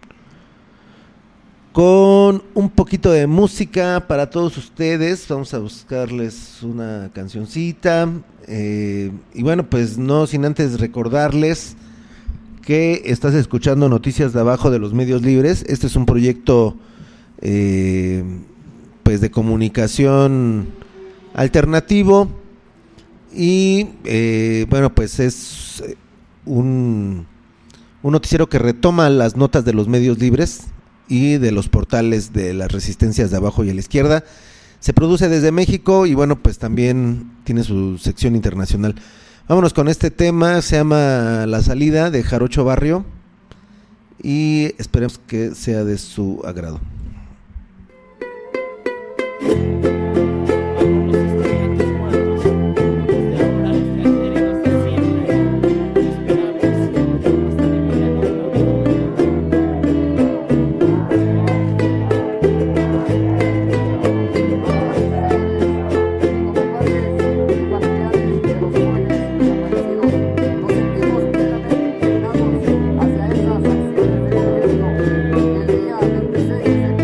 E: un poquito de música para todos ustedes. Vamos a buscarles una cancioncita. Y bueno, pues no sin antes recordarles que estás escuchando Noticias de Abajo de los Medios Libres. Este es un proyecto pues de comunicación alternativo y bueno, pues es un noticiero que retoma las notas de los medios libres y de los portales de las resistencias de abajo y a la izquierda. Se produce desde México y bueno, pues también tiene su sección internacional. Vámonos con este tema, se llama La Salida, de Jarocho Barrio, y esperemos que sea de su agrado.
M: Hacia esas acciones del gobierno, el día 26 de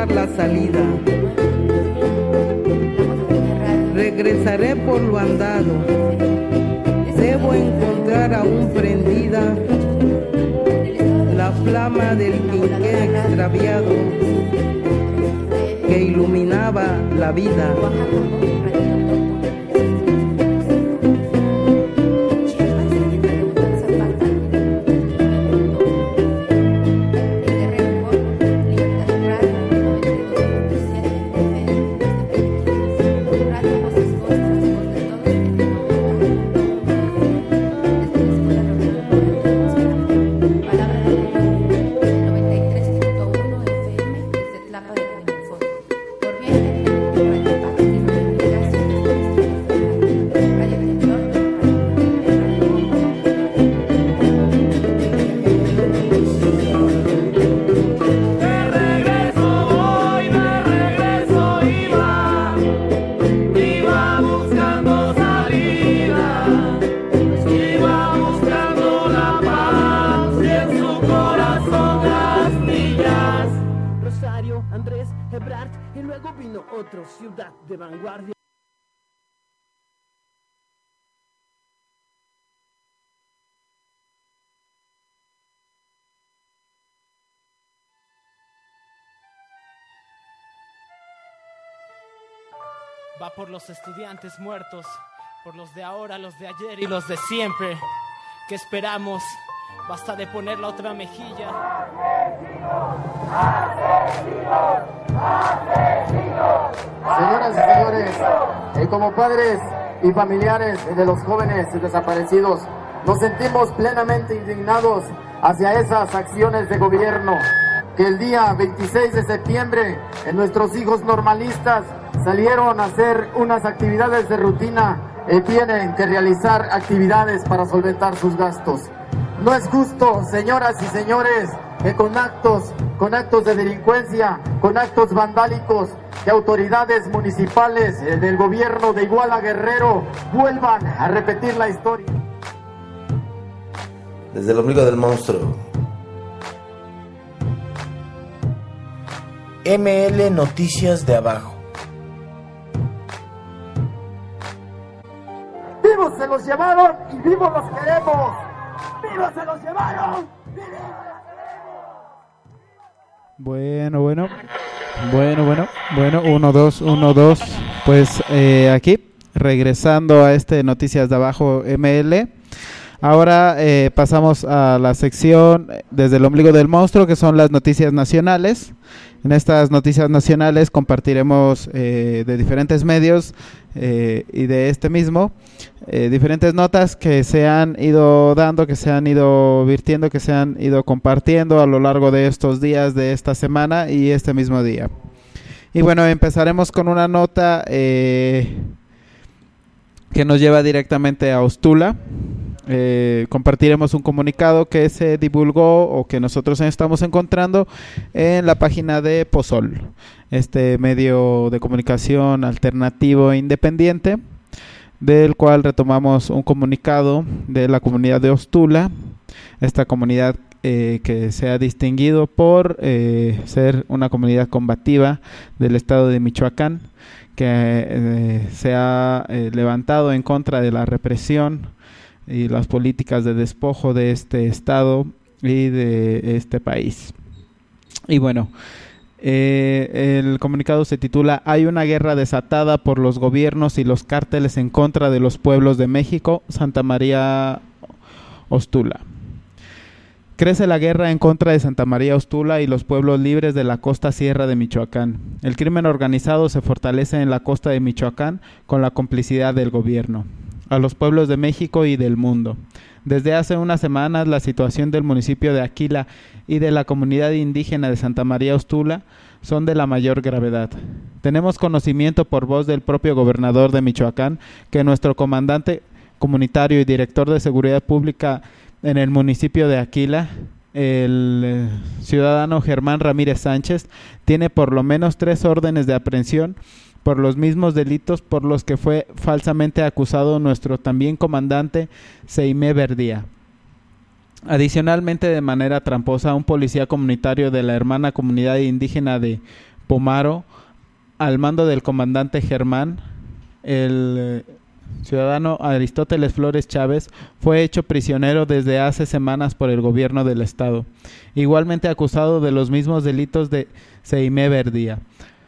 M: encontrar la salida. Regresaré por lo andado. Debo encontrar aún prendida la flama del quinqué extraviado que iluminaba la vida.
N: Ciudad de vanguardia.
O: Va por los estudiantes muertos, por los de ahora, los de ayer y los de siempre. ¿Qué esperamos? Basta de poner la otra mejilla.
P: Señoras y señores, como padres y familiares de los jóvenes desaparecidos, nos sentimos plenamente indignados hacia esas acciones de gobierno que el día 26 de septiembre nuestros hijos normalistas salieron a hacer unas actividades de rutina y tienen que realizar actividades para solventar sus gastos. No es justo, señoras y señores, que con actos de delincuencia, con actos vandálicos, que autoridades municipales del gobierno de Iguala Guerrero vuelvan a repetir la historia.
Q: Desde el ombligo del monstruo.
D: ML Noticias de Abajo.
P: ¡Vivos se los llevaron y vivos los queremos! ¡Vivos se los llevaron!
H: Bueno, 1, 2. Pues aquí, regresando a Noticias de Abajo ML. Ahora pasamos a la sección desde el ombligo del monstruo, que son las noticias nacionales. En estas noticias nacionales compartiremos de diferentes medios y de este mismo diferentes notas que se han ido dando, que se han ido virtiendo, que se han ido compartiendo a lo largo de estos días, de esta semana y este mismo día. Y bueno, empezaremos con una nota que nos lleva directamente a Ostula. Compartiremos un comunicado que se divulgó o que nosotros estamos encontrando en la página de Pozol, este medio de comunicación alternativo e independiente, del cual retomamos un comunicado de la comunidad de Ostula, esta comunidad que se ha distinguido por ser una comunidad combativa del estado de Michoacán, que se ha levantado en contra de la represión y las políticas de despojo de este estado y de este país. Y bueno, el comunicado se titula: Hay una guerra desatada por los gobiernos y los cárteles en contra de los pueblos de México, Santa María Ostula. Crece la guerra en contra de Santa María Ostula y los pueblos libres de la costa sierra de Michoacán. El crimen organizado se fortalece en la costa de Michoacán con la complicidad del gobierno. A los pueblos de México y del mundo. Desde hace unas semanas, la situación del municipio de Aquila y de la comunidad indígena de Santa María Ostula son de la mayor gravedad. Tenemos conocimiento por voz del propio gobernador de Michoacán que nuestro comandante comunitario y director de seguridad pública en el municipio de Aquila, el ciudadano Germán Ramírez Sánchez, tiene por lo menos 3 órdenes de aprehensión por los mismos delitos por los que fue falsamente acusado nuestro también comandante Seimé Verdía. Adicionalmente, de manera tramposa, un policía comunitario de la hermana comunidad indígena de Pomaro, al mando del comandante Germán, el ciudadano Aristóteles Flores Chávez fue hecho prisionero desde hace semanas por el gobierno del estado, igualmente acusado de los mismos delitos de Seimé Verdía.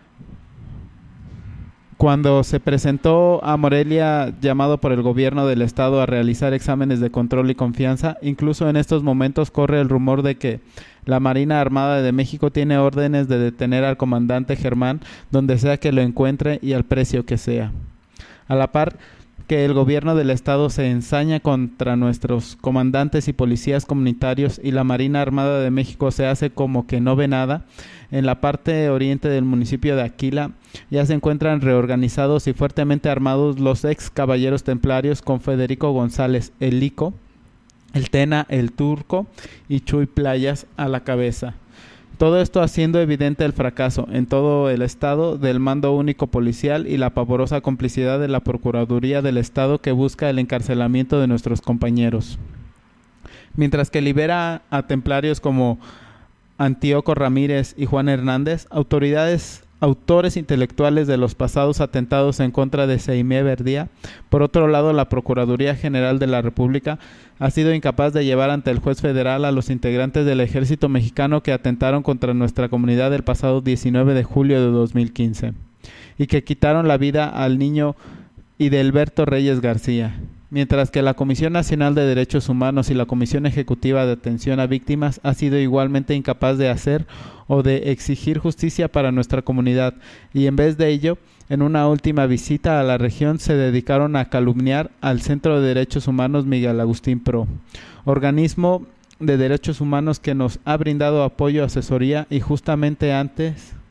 H: Cuando se presentó a Morelia, llamado por el gobierno del estado a realizar exámenes de control y confianza, incluso en estos momentos corre el rumor de que la Marina Armada de México tiene órdenes de detener al comandante Germán donde sea que lo encuentre y al precio que sea. A la par que el gobierno del estado se ensaña contra nuestros comandantes y policías comunitarios y la Marina Armada de México se hace como que no ve nada, en la parte oriente del municipio de Aquila ya se encuentran reorganizados y fuertemente armados los ex caballeros templarios con Federico González, el Lico, el Tena, el Turco y Chuy Playas a la cabeza. Todo esto haciendo evidente el fracaso en todo el estado del mando único policial y la pavorosa complicidad de la Procuraduría del Estado que busca el encarcelamiento de nuestros compañeros. Mientras que libera a templarios como Antíoco Ramírez y Juan Hernández, autores intelectuales de los pasados atentados en contra de Seimé Verdía. Por otro lado, la Procuraduría General de la República ha sido incapaz de llevar ante el juez federal a los integrantes del ejército mexicano que atentaron contra nuestra comunidad el pasado 19 de julio de 2015 y que quitaron la vida al niño Idelberto Reyes García. Mientras que la Comisión Nacional de Derechos Humanos y la Comisión Ejecutiva de Atención a Víctimas ha sido igualmente incapaz de hacer o de exigir justicia para nuestra comunidad, y en vez de ello, en una última visita a la región se dedicaron a calumniar al Centro de Derechos Humanos Miguel Agustín Pro, organismo de derechos humanos que nos ha brindado apoyo, asesoría y justamente ante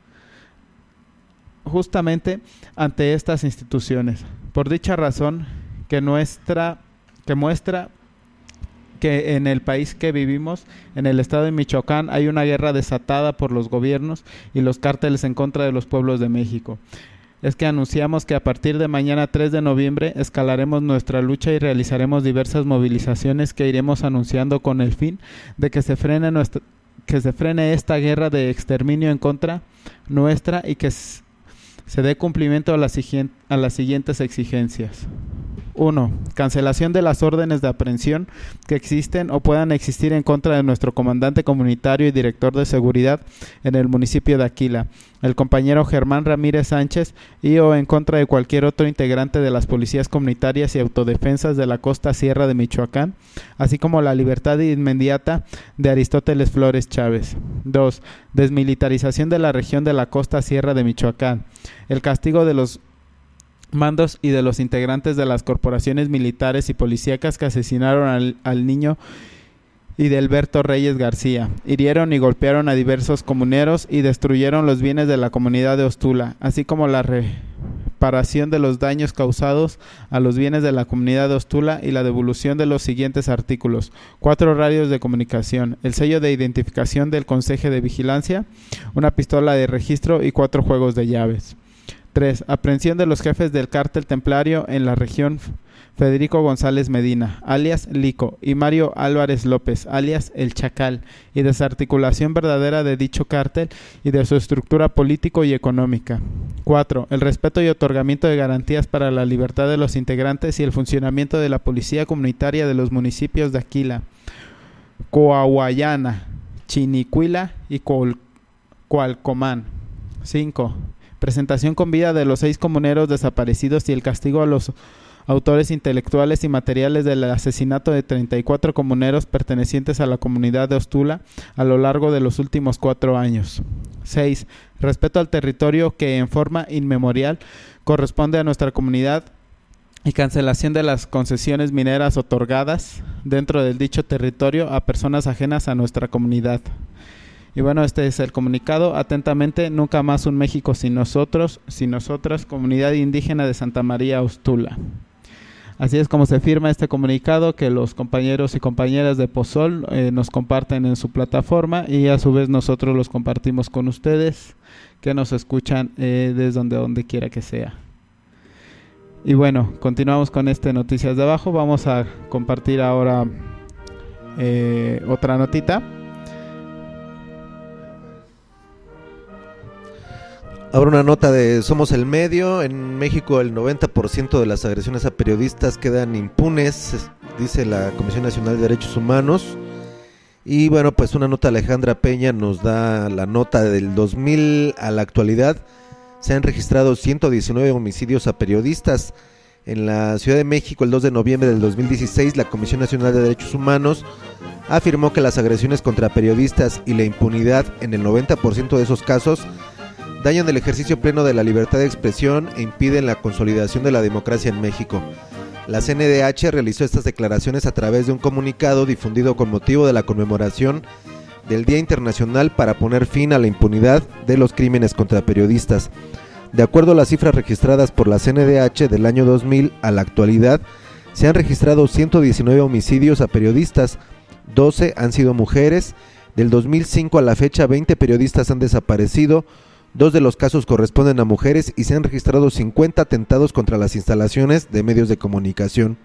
H: estas instituciones. Por dicha razón, que muestra que en el país que vivimos, en el estado de Michoacán, hay una guerra desatada por los gobiernos y los cárteles en contra de los pueblos de México. Es que anunciamos que a partir de mañana 3 de noviembre escalaremos nuestra lucha y realizaremos diversas movilizaciones que iremos anunciando con el fin de que se frene esta guerra de exterminio en contra nuestra y que se dé cumplimiento a las siguientes exigencias. 1. Cancelación de las órdenes de aprehensión que existen o puedan existir en contra de nuestro comandante comunitario y director de seguridad en el municipio de Aquila, el compañero Germán Ramírez Sánchez, y o en contra de cualquier otro integrante de las policías comunitarias y autodefensas de la costa sierra de Michoacán, así como la libertad inmediata de Aristóteles Flores Chávez. 2. Desmilitarización de la región de la costa sierra de Michoacán, el castigo de los mandos y de los integrantes de las corporaciones militares y policíacas que asesinaron al niño Idelberto Reyes García, hirieron y golpearon a diversos comuneros y destruyeron los bienes de la comunidad de Ostula, así como la reparación de los daños causados a los bienes de la comunidad de Ostula y la devolución de los siguientes artículos: 4 radios de comunicación, el sello de identificación del Consejo de Vigilancia, una pistola de registro y 4 juegos de llaves. 3. Aprehensión de los jefes del cártel templario en la región: Federico González Medina, alias Lico, y Mario Álvarez López, alias El Chacal, y desarticulación verdadera de dicho cártel y de su estructura político y económica. 4. El respeto y otorgamiento de garantías para la libertad de los integrantes y el funcionamiento de la policía comunitaria de los municipios de Aquila, Coahuayana, Chinicuila y Cualcomán. 5. Presentación con vida de los 6 comuneros desaparecidos y el castigo a los autores intelectuales y materiales del asesinato de 34 comuneros pertenecientes a la comunidad de Ostula a lo largo de los últimos 4 años. 6. Respeto al territorio que en forma inmemorial corresponde a nuestra comunidad y cancelación de las concesiones mineras otorgadas dentro del dicho territorio a personas ajenas a nuestra comunidad. Y bueno, este es el comunicado. Atentamente, nunca más un México sin nosotros, sin nosotras, comunidad indígena de Santa María Ostula. Así es como se firma este comunicado que los compañeros y compañeras de Pozol nos comparten en su plataforma, y a su vez nosotros los compartimos con ustedes que nos escuchan desde donde quiera que sea. Y bueno, continuamos con Noticias de Abajo. Vamos a compartir ahora otra notita.
E: Ahora una nota de Somos el Medio. En México el 90% de las agresiones a periodistas quedan impunes, dice la Comisión Nacional de Derechos Humanos. Y bueno, pues una nota, Alejandra Peña nos da la nota del 2000 a la actualidad. Se han registrado 119 homicidios a periodistas. En la Ciudad de México, el 2 de noviembre del 2016, la Comisión Nacional de Derechos Humanos afirmó que las agresiones contra periodistas y la impunidad en el 90% de esos casos dañan el ejercicio pleno de la libertad de expresión e impiden la consolidación de la democracia en México. La CNDH realizó estas declaraciones a través de un comunicado difundido con motivo de la conmemoración del Día Internacional para poner fin a la impunidad de los crímenes contra periodistas. De acuerdo a las cifras registradas por la CNDH del año 2000 a la actualidad, se han registrado 119 homicidios a periodistas, 12 han sido mujeres. Del 2005 a la fecha, 20 periodistas han desaparecido. 2 de los casos corresponden a mujeres y se han registrado 50 atentados contra las instalaciones de medios de comunicación.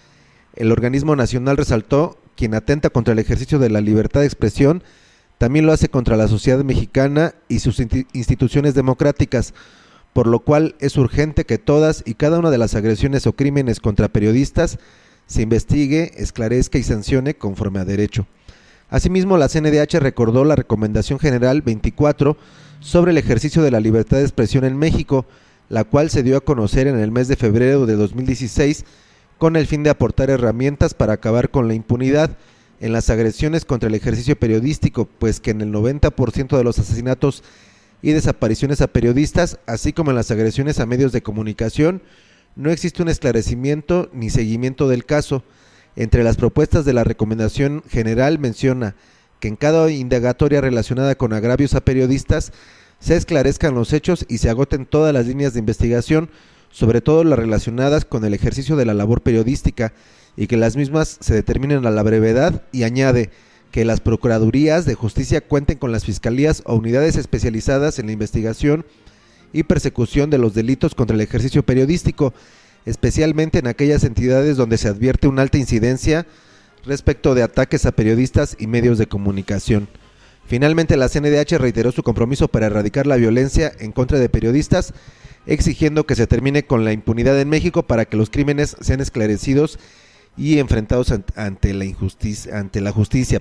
E: El organismo nacional resaltó: quien atenta contra el ejercicio de la libertad de expresión también lo hace contra la sociedad mexicana y sus instituciones democráticas, por lo cual es urgente que todas y cada una de las agresiones o crímenes contra periodistas se investigue, esclarezca y sancione conforme a derecho. Asimismo, la CNDH recordó la Recomendación General 24 sobre el ejercicio de la libertad de expresión en México, la cual se dio a conocer en el mes de febrero de 2016 con el fin de aportar herramientas para acabar con la impunidad en las agresiones contra el ejercicio periodístico, pues que en el 90% de los asesinatos y desapariciones a periodistas, así como en las agresiones a medios de comunicación, no existe un esclarecimiento ni seguimiento del caso. Entre las propuestas de la Recomendación General menciona que en cada indagatoria relacionada con agravios a periodistas se esclarezcan los hechos y se agoten todas las líneas de investigación, sobre todo las relacionadas con el ejercicio de la labor periodística, y que las mismas se determinen a la brevedad, y añade que las Procuradurías de Justicia cuenten con las fiscalías o unidades especializadas en la investigación y persecución de los delitos contra el ejercicio periodístico, especialmente en aquellas entidades donde se advierte una alta incidencia respecto de ataques a periodistas y medios de comunicación. Finalmente, la CNDH reiteró su compromiso para erradicar la violencia en contra de periodistas, exigiendo que se termine con la impunidad en México para que los crímenes sean esclarecidos y enfrentados ante la justicia.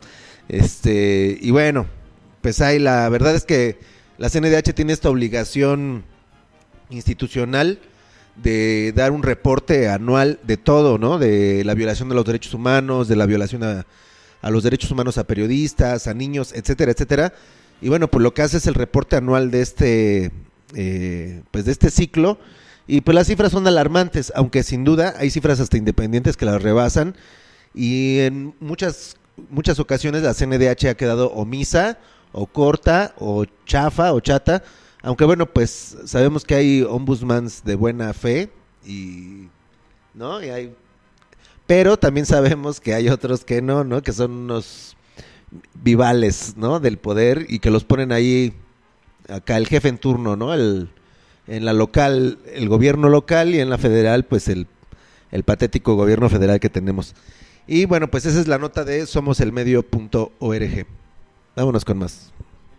E: Y bueno, pues ahí la verdad es que la CNDH tiene esta obligación institucional de dar un reporte anual de todo, ¿no? De la violación de los derechos humanos, de la violación a los derechos humanos a periodistas, a niños, etcétera, etcétera. Y bueno, pues lo que hace es el reporte anual de este ciclo, y pues las cifras son alarmantes, aunque sin duda hay cifras hasta independientes que las rebasan, y en muchas ocasiones la CNDH ha quedado omisa, o corta, o chafa, o chata. Aunque bueno, pues sabemos que hay ombudsmans de buena fe, pero también sabemos que hay otros que no, que son unos vivales, ¿no? Del poder, y que los ponen ahí, acá el jefe en turno, ¿no? En la local, el gobierno local, y en la federal, pues el patético gobierno federal que tenemos. Y bueno, pues esa es la nota de somoselmedio.org. Vámonos con más.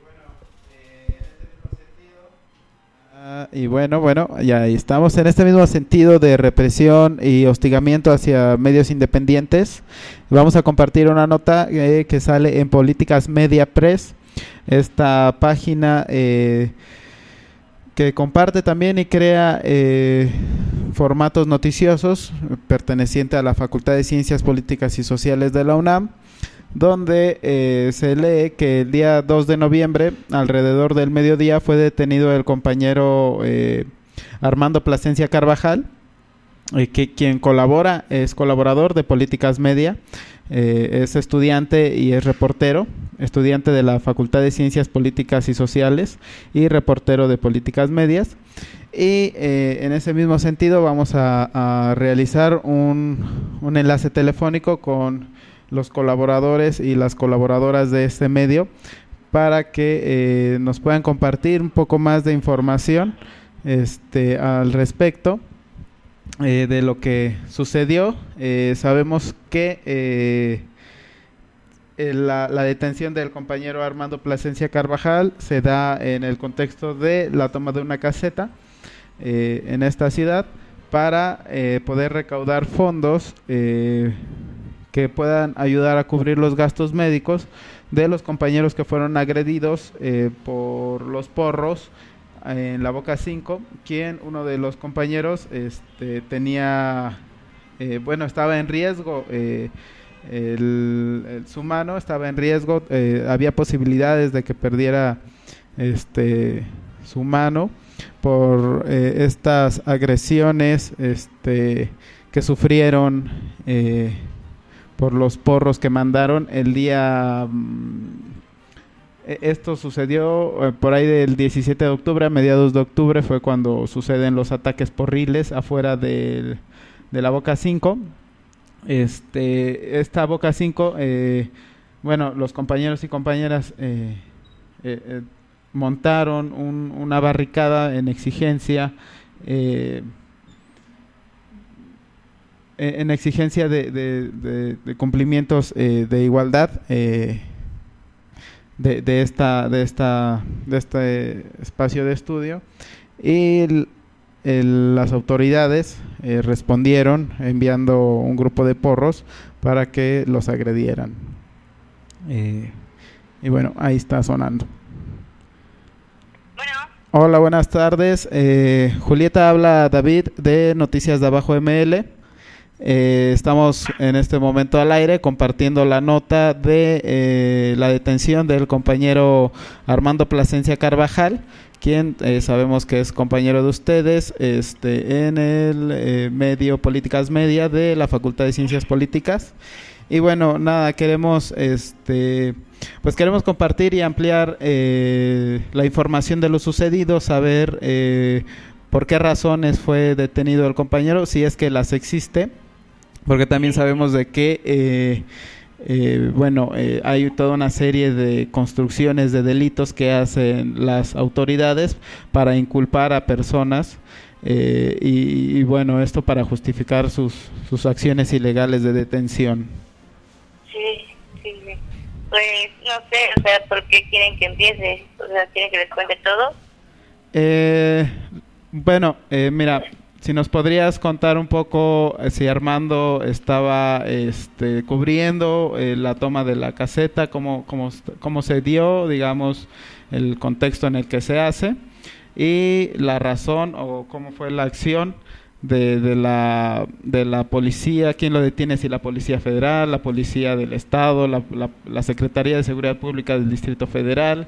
H: Y bueno, ya estamos en este mismo sentido de represión y hostigamiento hacia medios independientes. Vamos a compartir una nota que sale en Políticas Media Press, esta página que comparte también y crea formatos noticiosos, perteneciente a la Facultad de Ciencias Políticas y Sociales de la UNAM, donde se lee que el día 2 de noviembre, alrededor del mediodía, fue detenido el compañero Armando Plasencia Carvajal, quien es colaborador de Políticas Media, es estudiante y es reportero, estudiante de la Facultad de Ciencias Políticas y Sociales y reportero de Políticas Medias. Y en ese mismo sentido vamos a realizar un enlace telefónico con los colaboradores y las colaboradoras de este medio para que nos puedan compartir un poco más de información al respecto de lo que sucedió. Sabemos que la detención del compañero Armando Plasencia Carvajal se da en el contexto de la toma de una caseta en esta ciudad para poder recaudar fondos que puedan ayudar a cubrir los gastos médicos de los compañeros que fueron agredidos por los porros en la Boca 5, quien uno de los compañeros tenía, estaba en riesgo, su mano estaba en riesgo, había posibilidades de que perdiera su mano por estas agresiones que sufrieron por los porros que mandaron el día... Esto sucedió por ahí del 17 de octubre, a mediados de octubre fue cuando suceden los ataques porriles afuera de la Boca 5. Esta Boca 5, los compañeros y compañeras montaron una barricada en exigencia de cumplimientos de igualdad de este espacio de estudio, y las autoridades respondieron enviando un grupo de porros para que los agredieran. Y bueno, ahí está sonando. Hola, buenas tardes. Julieta, habla David de Noticias de Abajo ML. Estamos en este momento al aire compartiendo la nota de la detención del compañero Armando Plasencia Carvajal, quien sabemos que es compañero de ustedes en el medio Políticas Media de la Facultad de Ciencias Políticas. Y bueno, nada, queremos queremos compartir y ampliar la información de lo sucedido, saber por qué razones fue detenido el compañero, si es que las existe, porque también sabemos de que hay toda una serie de construcciones de delitos que hacen las autoridades para inculpar a personas y esto para justificar sus acciones ilegales de detención.
R: Sí. Pues no sé, ¿por qué quieren que empiece? ¿Quieren que les cuente todo?
H: Mira, si nos podrías contar un poco si Armando estaba cubriendo la toma de la caseta, cómo se dio, digamos, el contexto en el que se hace y la razón o cómo fue la acción de la policía, quién lo detiene, si la Policía Federal, la Policía del Estado, la Secretaría de Seguridad Pública del Distrito Federal,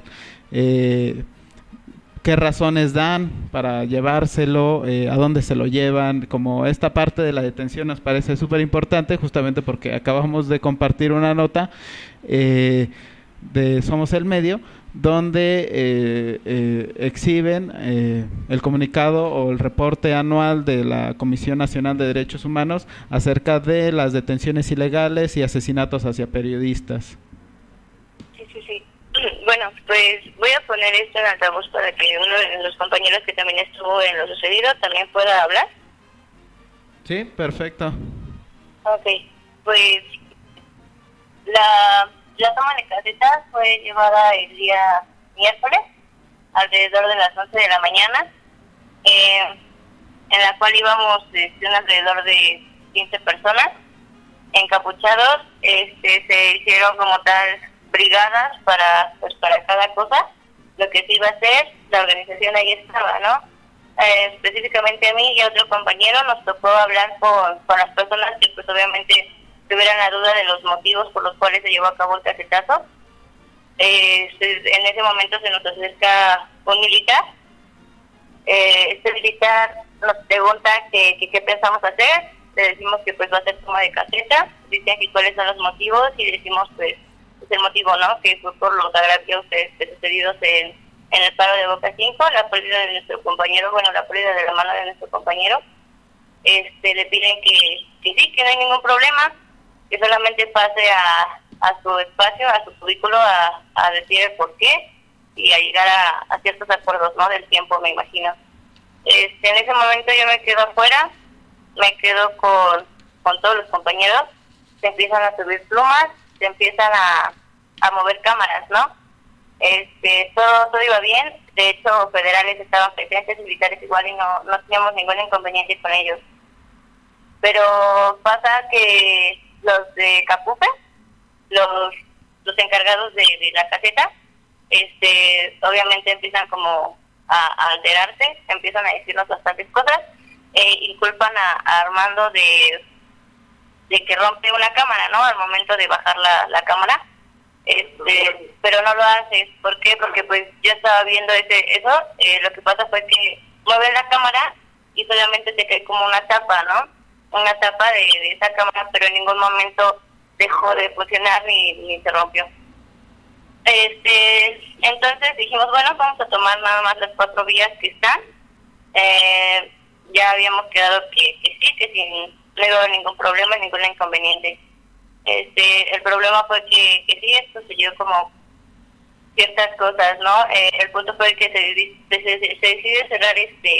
H: qué razones dan para llevárselo, a dónde se lo llevan. Como esta parte de la detención nos parece súper importante, justamente porque acabamos de compartir una nota de Somos el Medio, donde exhiben el comunicado o el reporte anual de la Comisión Nacional de Derechos Humanos acerca de las detenciones ilegales y asesinatos hacia periodistas.
R: Sí. Bueno, pues voy a poner esto en altavoz para que uno de los compañeros que también estuvo en lo sucedido también pueda hablar.
H: Sí, perfecto.
R: Ok, pues la toma de casetas fue llevada el día miércoles, alrededor de las 11 de la mañana, en la cual íbamos alrededor de 15 personas encapuchados. Se hicieron como tal brigadas para cada cosa. Lo que se iba a hacer, la organización ahí estaba, ¿no? Específicamente a mí y a otro compañero nos tocó hablar con las personas que pues obviamente tuvieran la duda de los motivos por los cuales se llevó a cabo el casetazo. En ese momento se nos acerca un militar. Este militar nos pregunta qué pensamos hacer. Le decimos que pues va a ser toma de caseta. Dicen que cuáles son los motivos y decimos pues el motivo, ¿no? Que fue por los agravios sucedidos en el paro de Boca 5, la pérdida de nuestro compañero, la pérdida de la mano de nuestro compañero. Le piden que sí, que no hay ningún problema, que solamente pase a su espacio, a su cubículo, a decir el por qué y a llegar a ciertos acuerdos, ¿no? Del tiempo, me imagino. En ese momento yo me quedo afuera, me quedo con todos los compañeros, se empiezan a subir plumas, se empiezan a mover cámaras, ¿no? Todo iba bien. De hecho, federales estaban presentes, militares igual, y no teníamos ningún inconveniente con ellos. Pero pasa que los de Capufe, los encargados de la caseta, obviamente empiezan como a alterarse, empiezan a decirnos bastantes cosas, y culpan a Armando de que rompe una cámara, ¿no? Al momento de bajar la cámara. Pero no lo haces. ¿Por qué? Porque pues yo estaba viendo eso. Lo que pasa fue que mueve la cámara y solamente te cae como una tapa, ¿no? Una tapa de esa cámara, pero en ningún momento dejó de funcionar ni se rompió. Entonces dijimos, bueno, vamos a tomar nada más las 4 vías que están. Ya habíamos quedado que sí, que sin no iba a haber ningún problema, ningún inconveniente. El problema fue que sí, esto se llevó como ciertas cosas, ¿no? El punto fue que se decide cerrar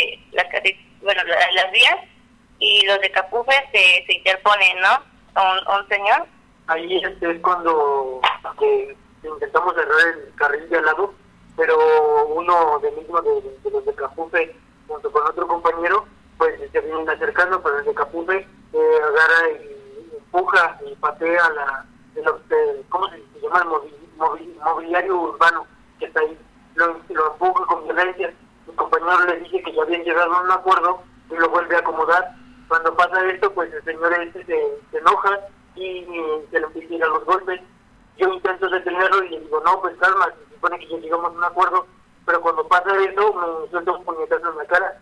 R: las vías, y los de Capufe se interponen, ¿no? Un señor.
S: Ahí es cuando intentamos cerrar el carril de al lado, pero uno de los de Capufe, junto con otro compañero, pues se vienen acercando, pero el de Capufe agarra y empuja y patea ¿cómo se llama? El mobiliario urbano que está ahí, lo empuja con violencia. Mi compañero le dice que ya habían llegado a un acuerdo y lo vuelve a acomodar. Cuando pasa esto, pues el señor se enoja y se le empieza a ir a los golpes. Yo intento detenerlo y le digo, no, pues calma, se supone que ya llegamos a un acuerdo, pero cuando pasa eso me suelta un puñetazo en la cara.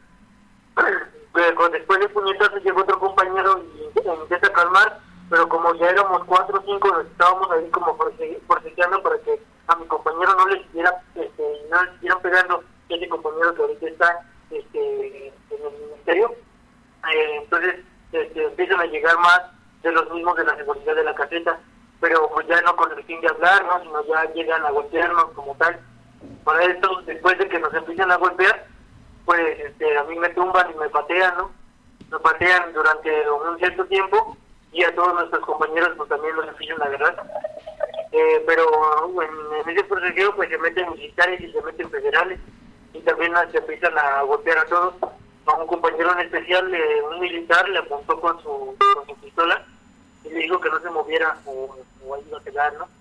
S: Después del puñetazo llega otro compañero y intenta calmar, pero como ya éramos 4 o 5, nos estábamos ahí como forcejeando para que a mi compañero no le siguieran pegando, ese compañero que ahorita está en el ministerio. Entonces empiezan a llegar más de los mismos de la seguridad de la caseta, pero pues ya no con el fin de hablar, ¿no? Sino ya llegan a golpearnos como tal. Para esto, después de que nos empiezan a golpear, pues a mí me tumban y me patean, ¿no? Me patean durante un cierto tiempo, y a todos nuestros compañeros pues también los empiezan a agarrar. Pero en ese proceso pues se meten militares y se meten federales, y también se empiezan a golpear a todos. A un compañero en especial, un militar, le apuntó con su pistola y le dijo que no se moviera o ahí iba a quedar, ¿no?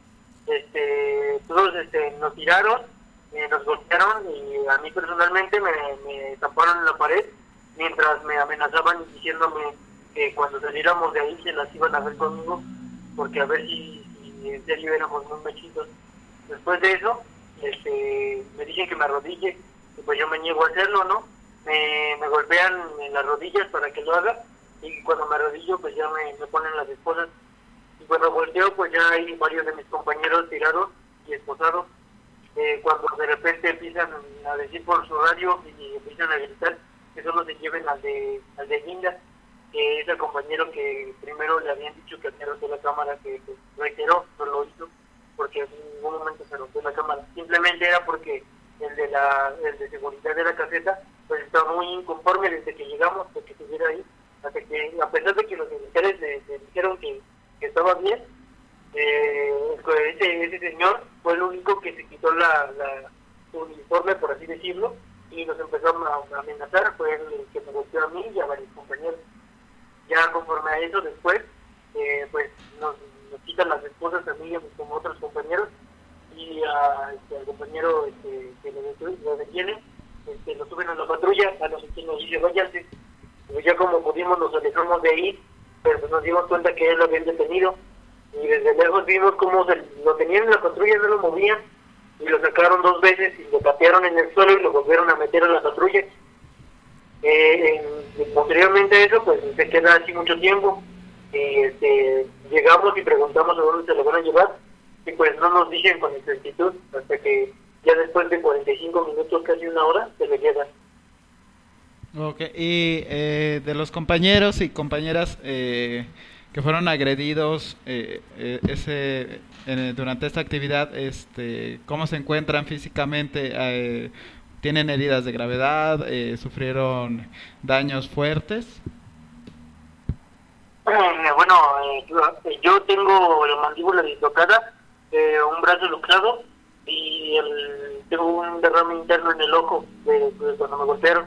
S: Todos nos tiraron, nos golpearon, y a mí personalmente me taparon en la pared mientras me amenazaban diciéndome que cuando saliéramos de ahí se las iban a ver conmigo, porque a ver si en serio éramos muy mechitos. Después de eso, me dicen que me arrodille, y pues yo me niego a hacerlo, ¿no? Me golpean en las rodillas para que lo haga, y cuando me arrodillo pues ya me ponen las esposas, y cuando volteo pues ya hay varios de mis compañeros tirados y esposados. Cuando de repente empiezan a decir por su radio y empiezan a gritar que solo se lleven al de Guinda, que es el compañero que primero le habían dicho que había roto la cámara, que pues, reiteró, no lo hizo, porque en ningún momento se rompió la cámara. Simplemente era porque el de seguridad de la caseta pues estaba muy inconforme desde que llegamos, de que estuviera ahí, hasta que, a pesar de que los militares le dijeron que estaba bien, ese señor fue el único que se quitó su uniforme, por así decirlo, y nos empezó a amenazar. Fue el que me golpeó a mí y a varios compañeros. Ya conforme a eso, después pues nos quitan las esposas a mí y a como otros compañeros, y al compañero que lo detiene, lo suben a la patrulla, a los que nos dice váyanse. Pues ya como pudimos nos alejamos de ahí, pero pues nos dimos cuenta que él lo habían detenido, y desde lejos vimos cómo lo tenían en la patrulla, no lo movían, y lo sacaron 2 veces y lo patearon en el suelo y lo volvieron a meter a la patrulla. Posteriormente a eso pues se queda así mucho tiempo, llegamos y preguntamos a dónde se lo van a llevar, y pues no nos dicen con exactitud, hasta que ya después de 45 minutos, casi 1 hora, se lo llevan.
H: Ok, y de los compañeros y compañeras que fueron agredidos durante esta actividad, ¿cómo se encuentran físicamente? ¿Tienen heridas de gravedad? ¿Sufrieron daños fuertes?
S: Bueno, yo tengo la mandíbula dislocada, un brazo luxado y tengo un derrame interno en el ojo de cuando me golpearon.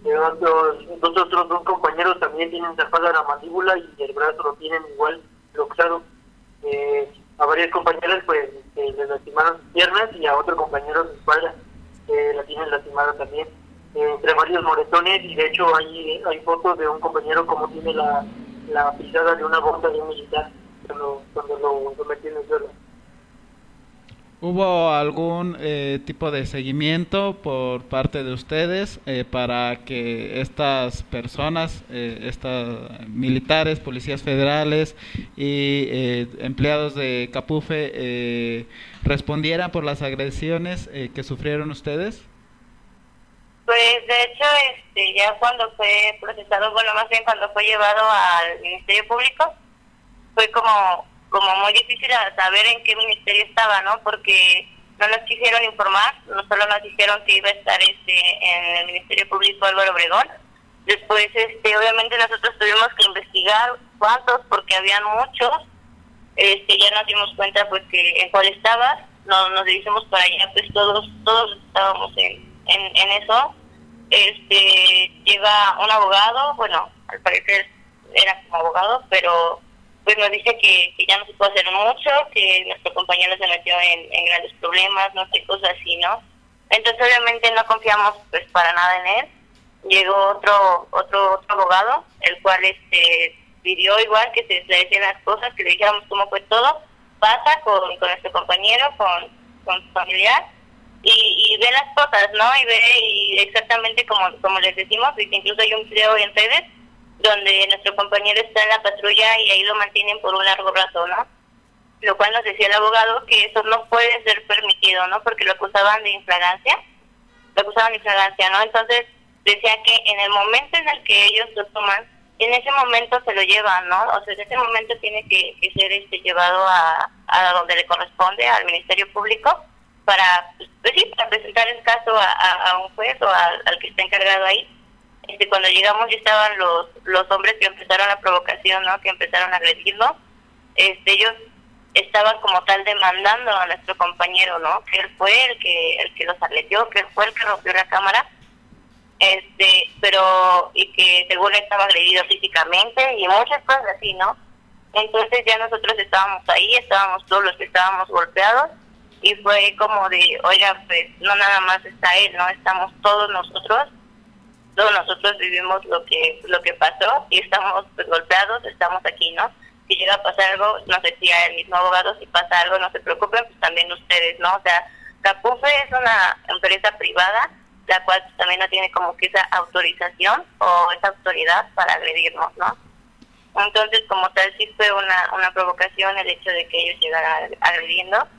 S: Dos compañeros también tienen tapada la mandíbula y el brazo lo tienen igual luxado. A varias compañeras pues les lastimaron sus piernas y a otro compañero su espalda la tienen lastimada también, entre varios moretones, y de hecho hay fotos de un compañero como tiene la pisada de una bomba de un militar cuando lo metió en el suelo.
H: ¿Hubo algún tipo de seguimiento por parte de ustedes para que estas personas, estas militares, policías federales y empleados de Capufe respondieran por las agresiones que sufrieron ustedes?
R: Pues de hecho, ya cuando fue procesado, bueno, más bien cuando fue llevado al Ministerio Público, fue como muy difícil saber en qué ministerio estaba, ¿no? Porque no nos quisieron informar, no solo nos dijeron que iba a estar en el Ministerio Público Álvaro Obregón. Después, obviamente nosotros tuvimos que investigar cuántos, porque habían muchos. Ya nos dimos cuenta, pues, que en cuál estaba. Nos dirigimos para allá, pues todos estábamos en eso. Llega un abogado, bueno, al parecer era como abogado, pero pues nos dice que ya no se puede hacer mucho, que nuestro compañero se metió en grandes problemas, no sé, cosas así, ¿no? Entonces obviamente no confiamos pues para nada en él. Llegó otro abogado, el cual pidió igual que se esclarecieran las cosas, que le dijéramos cómo fue todo, pasa con nuestro compañero, con su familiar, y ve las cosas, ¿no? Y exactamente como les decimos, y que incluso hay un video en redes donde nuestro compañero está en la patrulla y ahí lo mantienen por un largo rato, ¿no? Lo cual nos decía el abogado que eso no puede ser permitido, ¿no? Porque lo acusaban de infragancia, ¿no? Entonces decía que en el momento en el que ellos lo toman, en ese momento se lo llevan, ¿no? O sea, en ese momento tiene que ser llevado a donde le corresponde, al Ministerio Público, para presentar el caso a un juez o al que está encargado ahí. Cuando llegamos ya estaban los hombres que empezaron la provocación, ¿no? Que empezaron a agredirlo. Ellos estaban como tal demandando a nuestro compañero, ¿no? Que él fue el que los agredió, que él fue el que rompió la cámara, pero y que según estaba agredido físicamente y muchas cosas así, ¿no? Entonces ya nosotros estábamos ahí, estábamos todos los que estábamos golpeados y fue como de, oiga, pues no nada más está él, ¿no? Estamos todos nosotros vivimos lo que pasó y estamos pues golpeados, estamos aquí, ¿no? Si llega a pasar algo, nos decía el mismo abogado, si pasa algo no se preocupen, pues también ustedes, ¿no? O sea, Capufe es una empresa privada, la cual también no tiene como que esa autorización o esa autoridad para agredirnos, ¿no? Entonces, como tal, sí fue una provocación el hecho de que ellos llegaran agrediendo.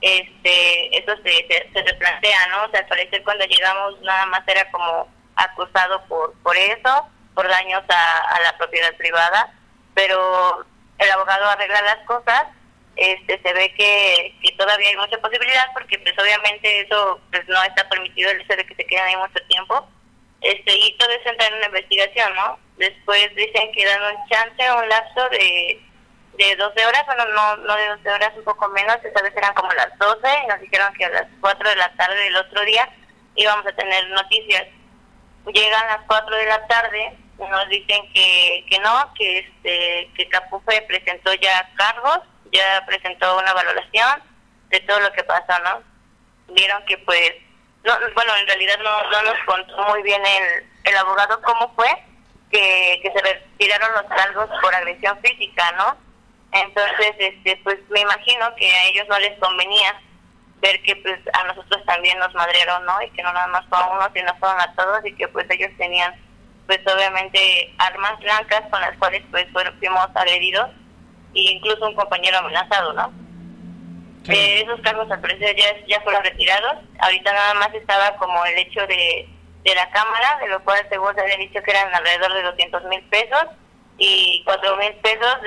R: Eso se replantea, ¿no? O sea, al parecer cuando llegamos nada más era como acusado por eso, por daños a la propiedad privada, pero el abogado arregla las cosas. Se ve que todavía hay mucha posibilidad porque pues obviamente eso pues no está permitido, el hecho de que se queden ahí mucho tiempo, y todo eso entra en una investigación, ¿no? Después dicen que dan un chance, un lapso de 12 horas, bueno, no de 12 horas, un poco menos, esta vez eran como las 12 y nos dijeron que a las 4 de la tarde del otro día íbamos a tener noticias. Llegan las 4 de la tarde, nos dicen que no, que Capufe presentó ya cargos, ya presentó una valoración de todo lo que pasó, ¿no? Vieron que pues, en realidad no nos contó muy bien el abogado cómo fue, que se retiraron los cargos por agresión física, ¿no? Entonces, pues me imagino que a ellos no les convenía ver que pues a nosotros también nos madrearon, ¿no? Y que no nada más fue a uno, sino fueron a todos, y que pues ellos tenían pues obviamente armas blancas con las cuales pues fuimos agredidos, e incluso un compañero amenazado, ¿no? Sí. Esos cargos al parecer ya fueron retirados. Ahorita nada más estaba como el hecho de la cámara, de lo cual según se había dicho que eran alrededor de 200,000 pesos y 4,000 pesos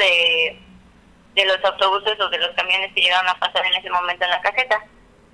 R: de los autobuses o de los camiones que llegaron a pasar en ese momento en la caseta.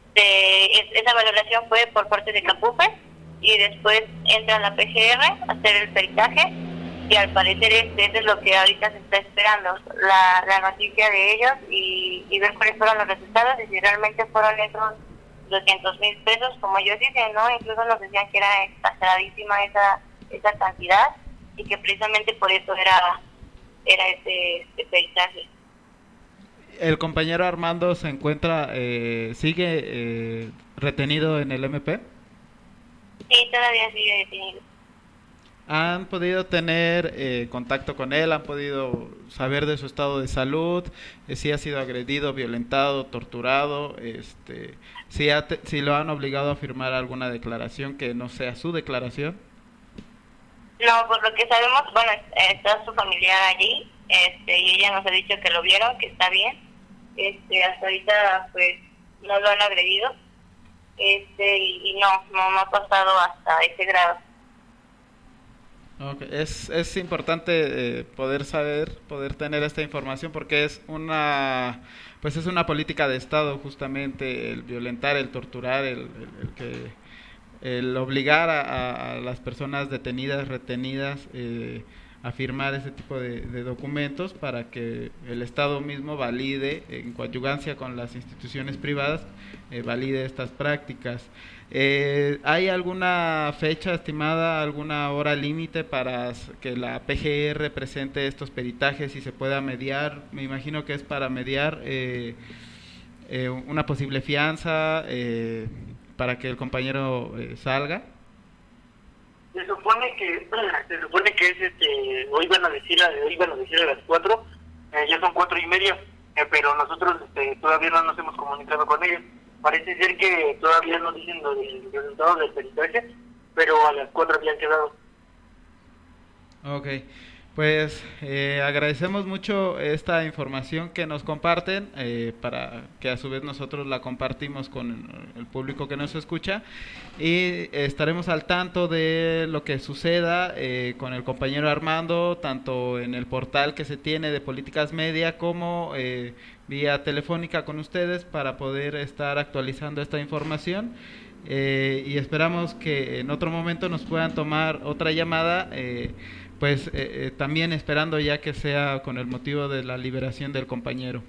R: Esa valoración fue por parte de Capufe y después entra la PGR a hacer el peritaje y al parecer eso es lo que ahorita se está esperando, la noticia de ellos y ver cuáles fueron los resultados y si realmente fueron esos 200,000 pesos, como ellos dicen, ¿no? Incluso nos decían que era exageradísima esa cantidad y que precisamente por eso era ese peritaje.
H: ¿El compañero Armando se encuentra, sigue retenido en el MP?
R: Sí, todavía sigue detenido.
H: ¿Han podido tener contacto con él? ¿Han podido saber de su estado de salud? ¿Si ha sido agredido, violentado, torturado? ¿Si lo han obligado a firmar alguna declaración que no sea su declaración?
R: No, por lo que sabemos, bueno, está su familiar allí, y ella nos ha dicho que lo vieron, que está bien. Hasta ahorita, pues, no lo han agredido, y no ha pasado hasta ese grado.
H: Okay. Es importante poder tener esta información porque es una política de Estado justamente el violentar, el torturar, el obligar a las personas detenidas, retenidas a firmar ese tipo de documentos para que el Estado mismo valide, en coadyuvancia con las instituciones privadas, valide estas prácticas. ¿Hay alguna fecha estimada, alguna hora límite para que la PGR presente estos peritajes y se pueda mediar? Me imagino que es para mediar una posible fianza para que el compañero salga.
S: Se supone que es hoy van a decir a las 4, ya son 4:30, pero nosotros todavía no nos hemos comunicado con ellos. Parece ser que todavía no dicen los resultados del peritaje, pero a las 4 habían quedado.
H: Ok, pues agradecemos mucho esta información que nos comparten, para que a su vez nosotros la compartimos con el público que nos escucha, y estaremos al tanto de lo que suceda con el compañero Armando, tanto en el portal que se tiene de Políticas Media como vía telefónica con ustedes para poder estar actualizando esta información, y esperamos que en otro momento nos puedan tomar otra llamada, también esperando ya que sea con el motivo de la liberación del compañero.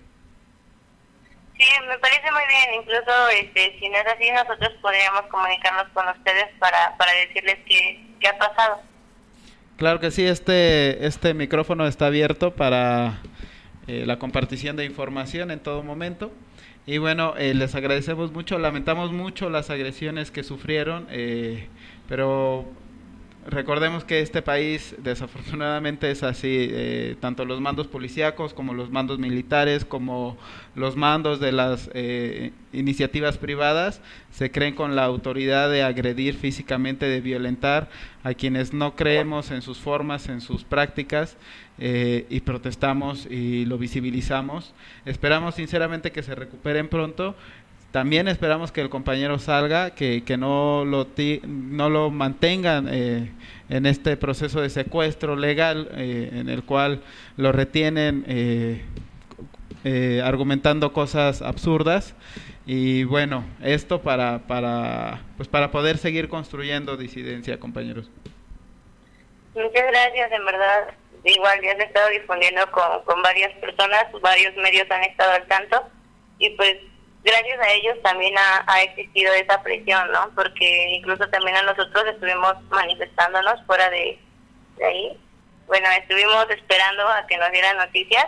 R: Sí, me parece muy bien, incluso si no es así nosotros podríamos comunicarnos con ustedes para decirles qué ha pasado.
H: Claro que sí, este micrófono está abierto para la compartición de información en todo momento. Y bueno, les agradecemos mucho, lamentamos mucho las agresiones que sufrieron, pero recordemos que este país desafortunadamente es así, tanto los mandos policíacos como los mandos militares, como los mandos de las iniciativas privadas, se creen con la autoridad de agredir físicamente, de violentar a quienes no creemos en sus formas, en sus prácticas, y protestamos y lo visibilizamos. Esperamos sinceramente que se recuperen pronto. También esperamos que el compañero salga, que no lo mantengan en este proceso de secuestro legal, en el cual lo retienen argumentando cosas absurdas. Y bueno, esto para poder seguir construyendo disidencia, compañeros.
R: Muchas gracias, en verdad. Igual ya se ha estado difundiendo con varias personas, varios medios han estado al tanto, y pues gracias a ellos también ha existido esa presión, ¿no? Porque incluso también a nosotros estuvimos manifestándonos fuera de ahí. Bueno, estuvimos esperando a que nos dieran noticias.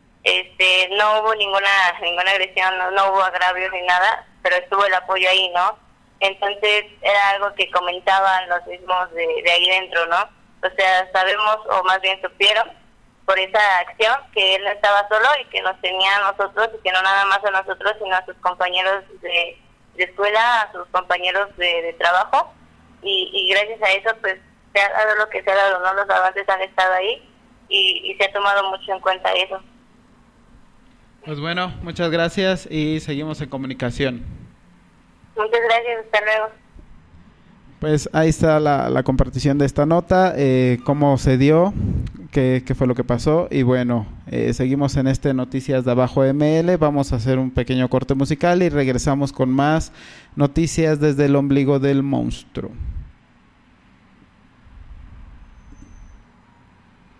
R: No hubo ninguna agresión, no hubo agravios ni nada, pero estuvo el apoyo ahí, ¿no? Entonces era algo que comentaban los mismos de ahí dentro, ¿no? O sea, sabemos, o más bien supieron, por esa acción, que él no estaba solo y que nos tenía a nosotros, y que no nada más a nosotros, sino a sus compañeros de escuela, a sus compañeros de trabajo, y gracias a eso, pues, se ha dado lo que se ha dado, ¿no? Los avances han estado ahí, y se ha tomado mucho en cuenta eso.
H: Pues bueno, muchas gracias y seguimos en comunicación.
R: Muchas gracias, hasta luego.
H: Pues ahí está la compartición de esta nota, cómo se dio, qué fue lo que pasó, y bueno, seguimos en Noticias de Abajo ML, vamos a hacer un pequeño corte musical y regresamos con más noticias desde el ombligo del monstruo.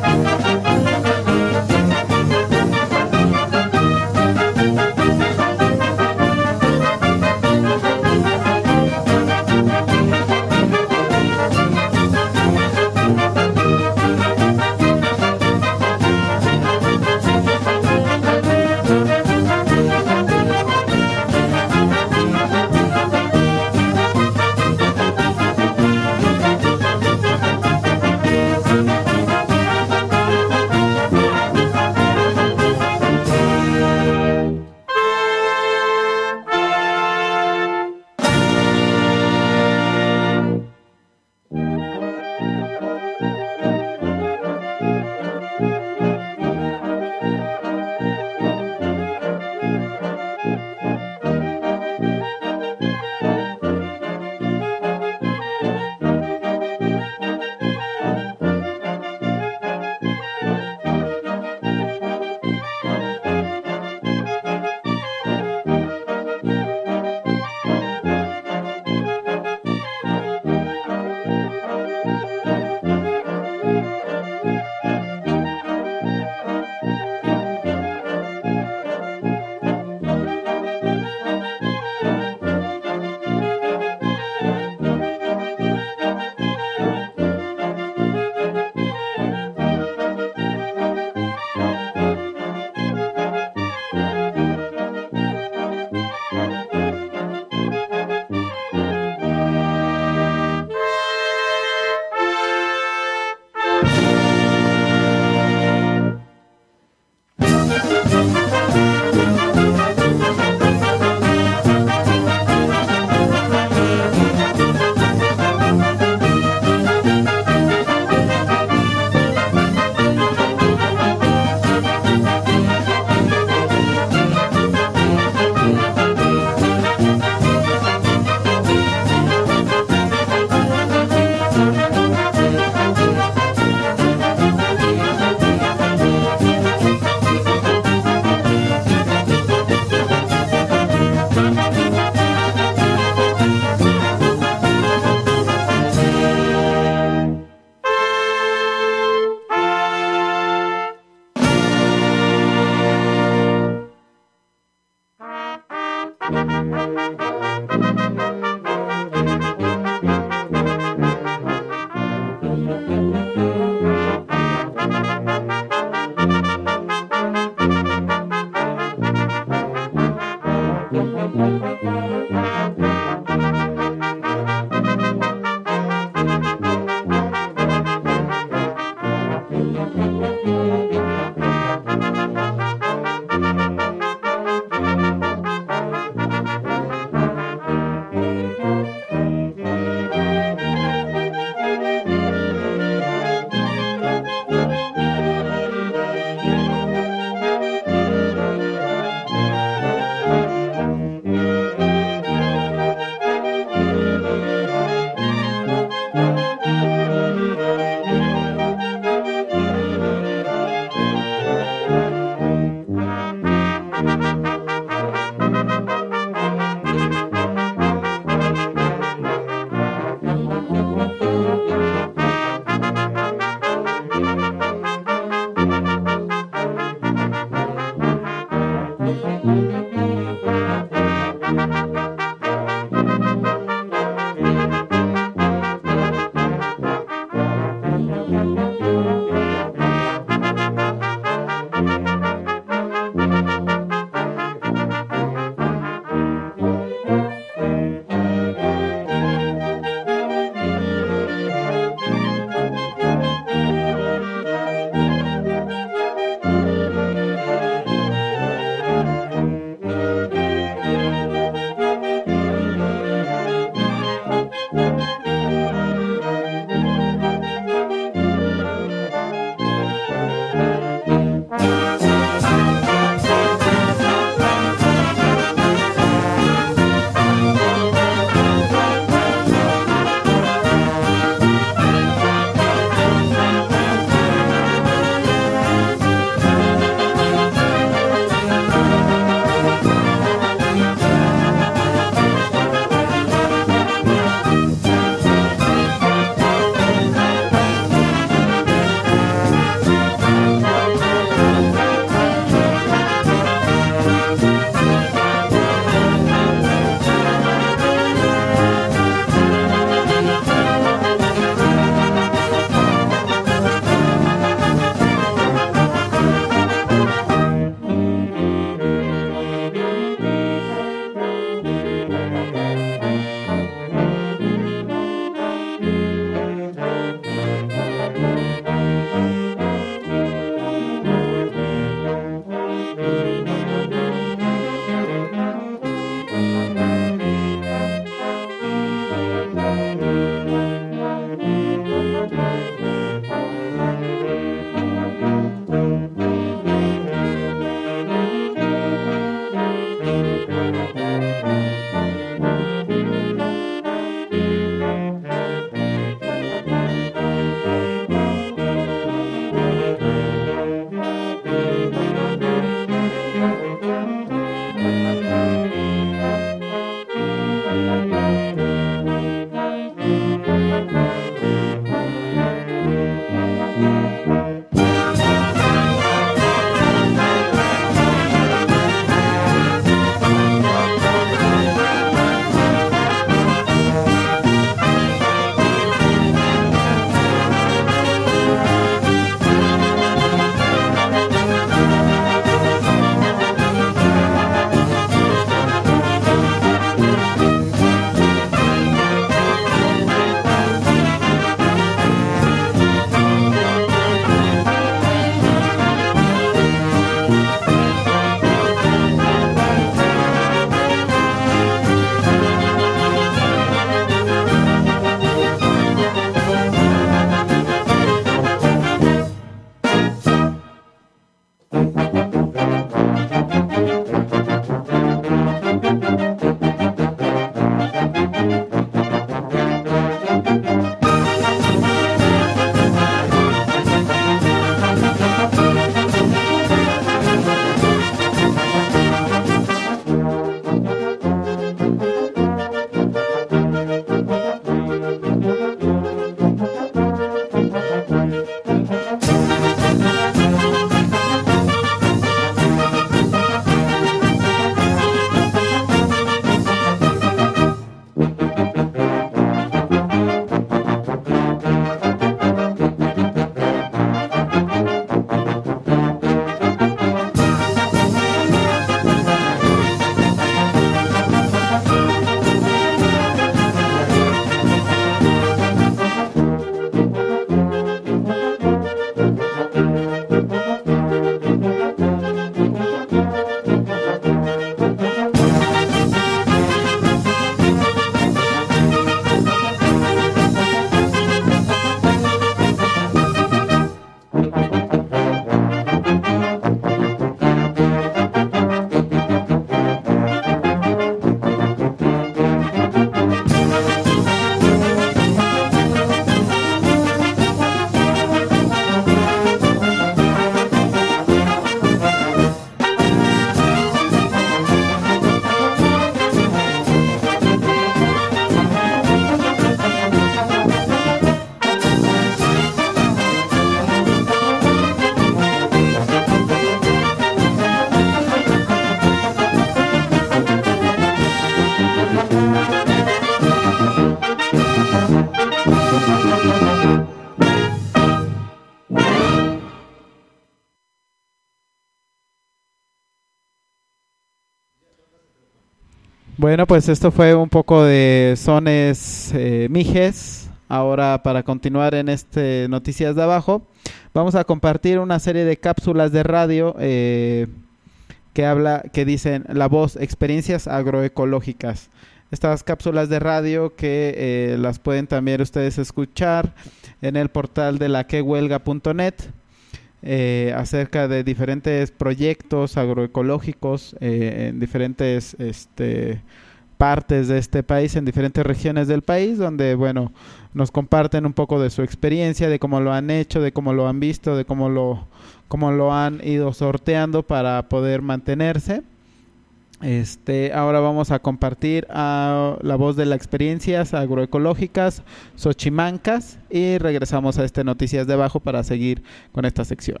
H: Bueno, pues esto fue un poco de sones mijes. Ahora, para continuar en Noticias de Abajo, vamos a compartir una serie de cápsulas de radio que dicen La Voz, experiencias agroecológicas. Estas cápsulas de radio que las pueden también ustedes escuchar en el portal de la quehuelga.net acerca de diferentes proyectos agroecológicos en diferentes partes de este país, en diferentes regiones del país, donde, bueno, nos comparten un poco de su experiencia, de cómo lo han hecho, de cómo lo han visto, de cómo lo han ido sorteando para poder mantenerse. Ahora vamos a compartir la voz de las experiencias agroecológicas Xochimancas y regresamos a Noticias de Abajo para seguir con esta sección.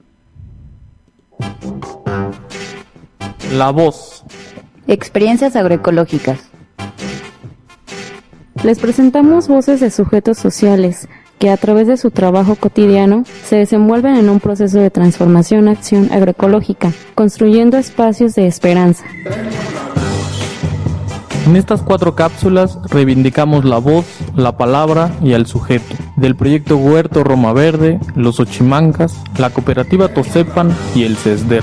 T: La Voz.
U: Experiencias agroecológicas.
V: Les presentamos voces de sujetos sociales que a través de su trabajo cotidiano se desenvuelven en un proceso de transformación-acción agroecológica, construyendo espacios de esperanza.
T: En estas 4 cápsulas reivindicamos la voz, la palabra y el sujeto, del proyecto Huerto Roma Verde, los Xochimancas, la cooperativa Tosepan y el CESDER.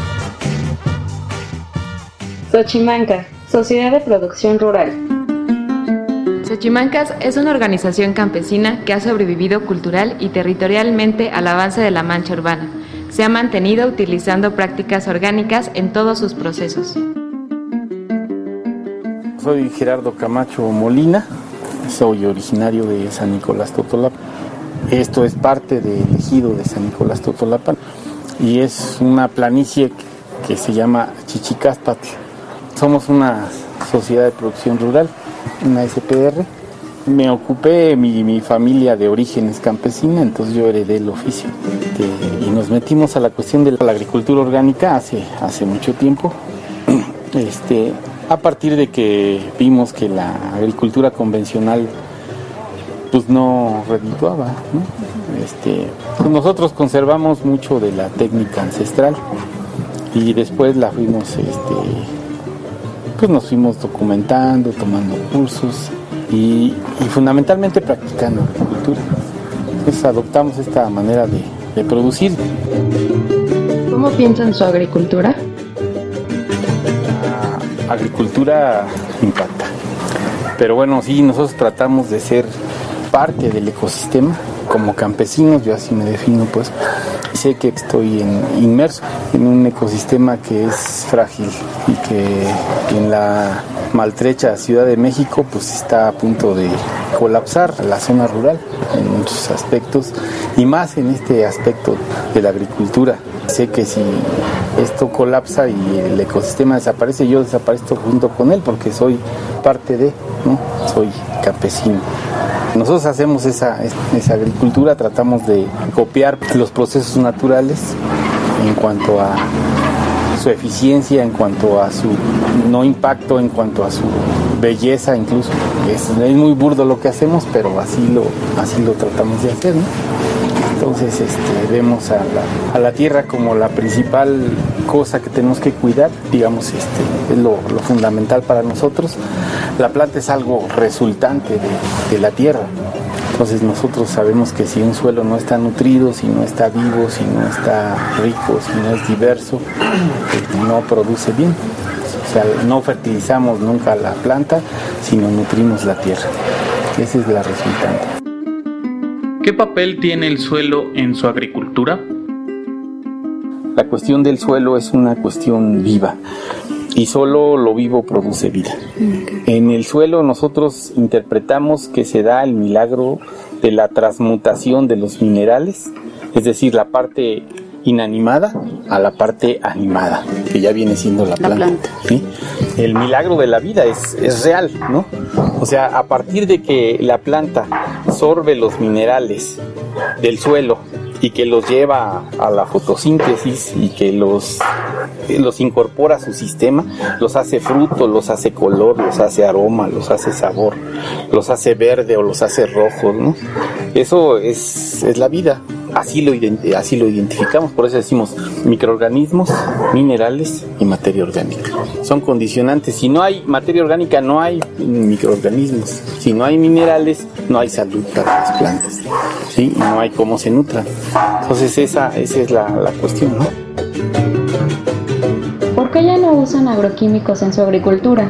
V: Xochimanca, Sociedad de Producción Rural.
W: Xochimancas es una organización campesina que ha sobrevivido cultural y territorialmente al avance de la mancha urbana. Se ha mantenido utilizando prácticas orgánicas en todos sus procesos.
X: Soy Gerardo Camacho Molina, soy originario de San Nicolás Totolapan. Esto es parte del ejido de San Nicolás Totolapan y es una planicie que se llama Chichicaspatl. Somos una sociedad de producción rural, una SPR. Me ocupé, mi familia de origen es campesina, entonces yo heredé el oficio. Y nos metimos a la cuestión de la agricultura orgánica hace mucho tiempo. A partir de que vimos que la agricultura convencional pues no redituaba, ¿no? Pues nosotros conservamos mucho de la técnica ancestral y después la fuimos pues nos fuimos documentando, tomando cursos y fundamentalmente practicando agricultura. Entonces adoptamos esta manera de producir.
V: ¿Cómo piensan su agricultura?
X: La agricultura impacta. Pero bueno, sí, nosotros tratamos de ser parte del ecosistema. Como campesinos, yo así me defino, pues sé que estoy inmerso en un ecosistema que es frágil y que en la maltrecha Ciudad de México pues está a punto de colapsar la zona rural en muchos aspectos y más en este aspecto de la agricultura. Sé que si esto colapsa y el ecosistema desaparece, yo desaparezco junto con él porque soy parte de, ¿no? Soy campesino. Nosotros hacemos esa agricultura, tratamos de copiar los procesos naturales en cuanto a su eficiencia, en cuanto a su no impacto, en cuanto a su belleza incluso. Es muy burdo lo que hacemos, pero así lo tratamos de hacer, ¿no? Entonces vemos a la tierra como la principal cosa que tenemos que cuidar, digamos, es lo fundamental para nosotros. La planta es algo resultante de la tierra. Entonces nosotros sabemos que si un suelo no está nutrido, si no está vivo, si no está rico, si no es diverso, no produce bien. O sea, no fertilizamos nunca la planta, sino nutrimos la tierra. Esa es la resultante.
T: ¿Qué papel tiene el suelo en su agricultura?
X: La cuestión del suelo es una cuestión viva y solo lo vivo produce vida. En el suelo nosotros interpretamos que se da el milagro de la transmutación de los minerales, es decir, la parte inanimada a la parte animada, que ya viene siendo la planta. ¿Sí? El milagro de la vida es real, ¿no? O sea, a partir de que la planta absorbe los minerales del suelo y que los lleva a la fotosíntesis y que los incorpora a su sistema, los hace fruto, los hace color, los hace aroma, los hace sabor, los hace verde o los hace rojos, ¿no? Eso es la vida. así lo identificamos, por eso decimos microorganismos, minerales y materia orgánica. Son condicionantes. Si no hay materia orgánica, no hay microorganismos. Si no hay minerales, no hay salud para las plantas, ¿sí? Y no hay cómo se nutran. Entonces esa es la cuestión, ¿no?
U: ¿Por qué ya no usan agroquímicos en su agricultura?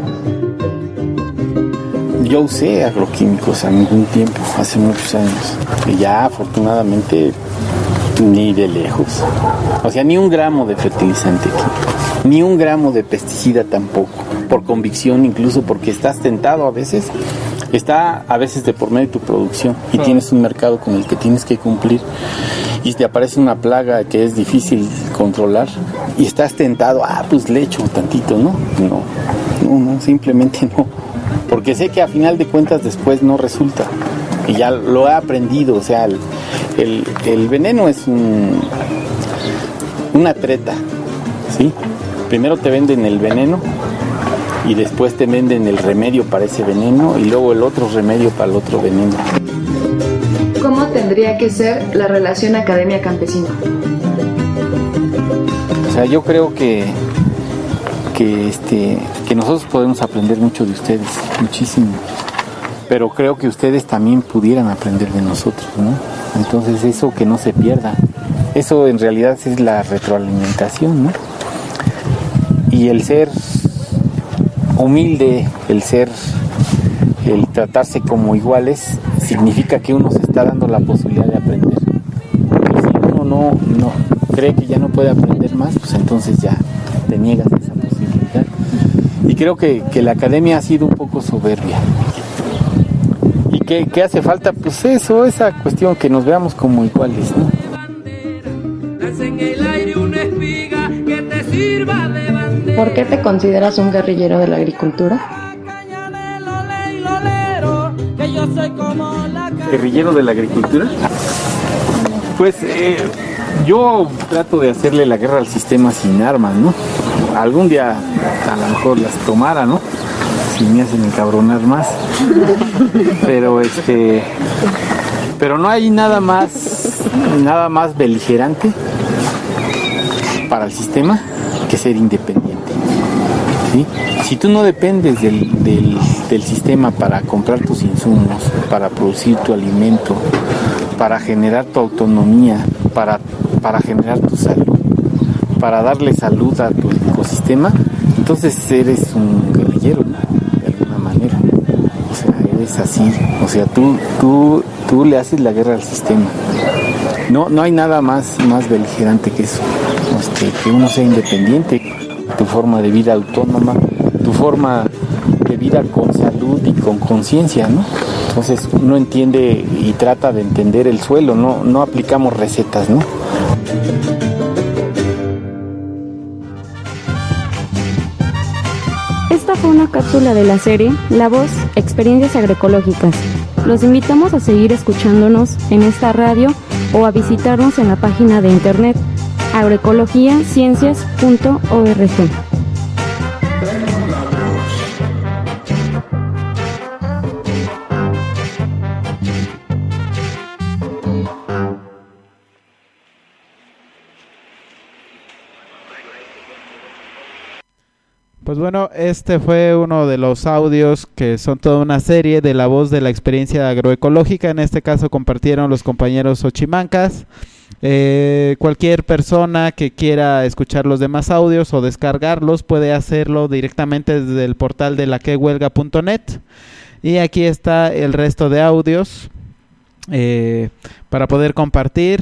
X: Yo usé agroquímicos en algún tiempo, hace muchos años, y ya afortunadamente ni de lejos. O sea, ni un gramo de fertilizante aquí, ni un gramo de pesticida tampoco, por convicción, incluso porque estás tentado a veces, está a veces de por medio de tu producción y tienes un mercado con el que tienes que cumplir y te aparece una plaga que es difícil controlar y estás tentado, pues le echo tantito, ¿no? No, simplemente no. Porque sé que a final de cuentas después no resulta. Y ya lo he aprendido, o sea, el veneno es una treta, ¿sí? Primero te venden el veneno y después te venden el remedio para ese veneno y luego el otro remedio para el otro veneno.
W: ¿Cómo tendría que ser la relación academia-campesino?
X: O sea, yo creo que nosotros podemos aprender mucho de ustedes, muchísimo, pero creo que ustedes también pudieran aprender de nosotros, ¿no? Entonces eso que no se pierda, eso en realidad es la retroalimentación, ¿no? Y el ser humilde, el tratarse como iguales, significa que uno se está dando la posibilidad de aprender. Porque si uno no cree que ya no puede aprender más, pues entonces ya te niegas esa posibilidad. Y creo que la academia ha sido un poco soberbia. ¿Y qué hace falta? Pues eso, esa cuestión, que nos veamos como iguales, ¿no?
U: ¿Por qué te consideras un guerrillero de la agricultura?
X: ¿Guerrillero de la agricultura? Pues yo trato de hacerle la guerra al sistema sin armas, ¿no? Algún día a lo mejor las tomara, ¿no? Si me hacen encabronar más. Pero no hay nada más beligerante para el sistema que ser independiente, ¿sí? Si tú no dependes del sistema para comprar tus insumos, para producir tu alimento, para generar tu autonomía, para generar tu salud, para darle salud a tu ecosistema, entonces eres un guerrillero, ¿no? De alguna manera. O sea, eres así. O sea, tú le haces la guerra al sistema. No hay nada más beligerante que eso. Que uno sea independiente, tu forma de vida autónoma, tu forma de vida con salud y con conciencia, ¿no? Entonces uno entiende y trata de entender el suelo, no aplicamos recetas, ¿no?
V: Esta fue una cápsula de la serie La Voz, Experiencias Agroecológicas. Los invitamos a seguir escuchándonos en esta radio o a visitarnos en la página de internet agroecologiaciencias.org.
H: Pues bueno, este fue uno de los audios que son toda una serie de La Voz de la Experiencia Agroecológica. En este caso compartieron los compañeros Xochimancas. Cualquier persona que quiera escuchar los demás audios o descargarlos puede hacerlo directamente desde el portal de laquehuelga.net. Y aquí está el resto de audios para poder compartir,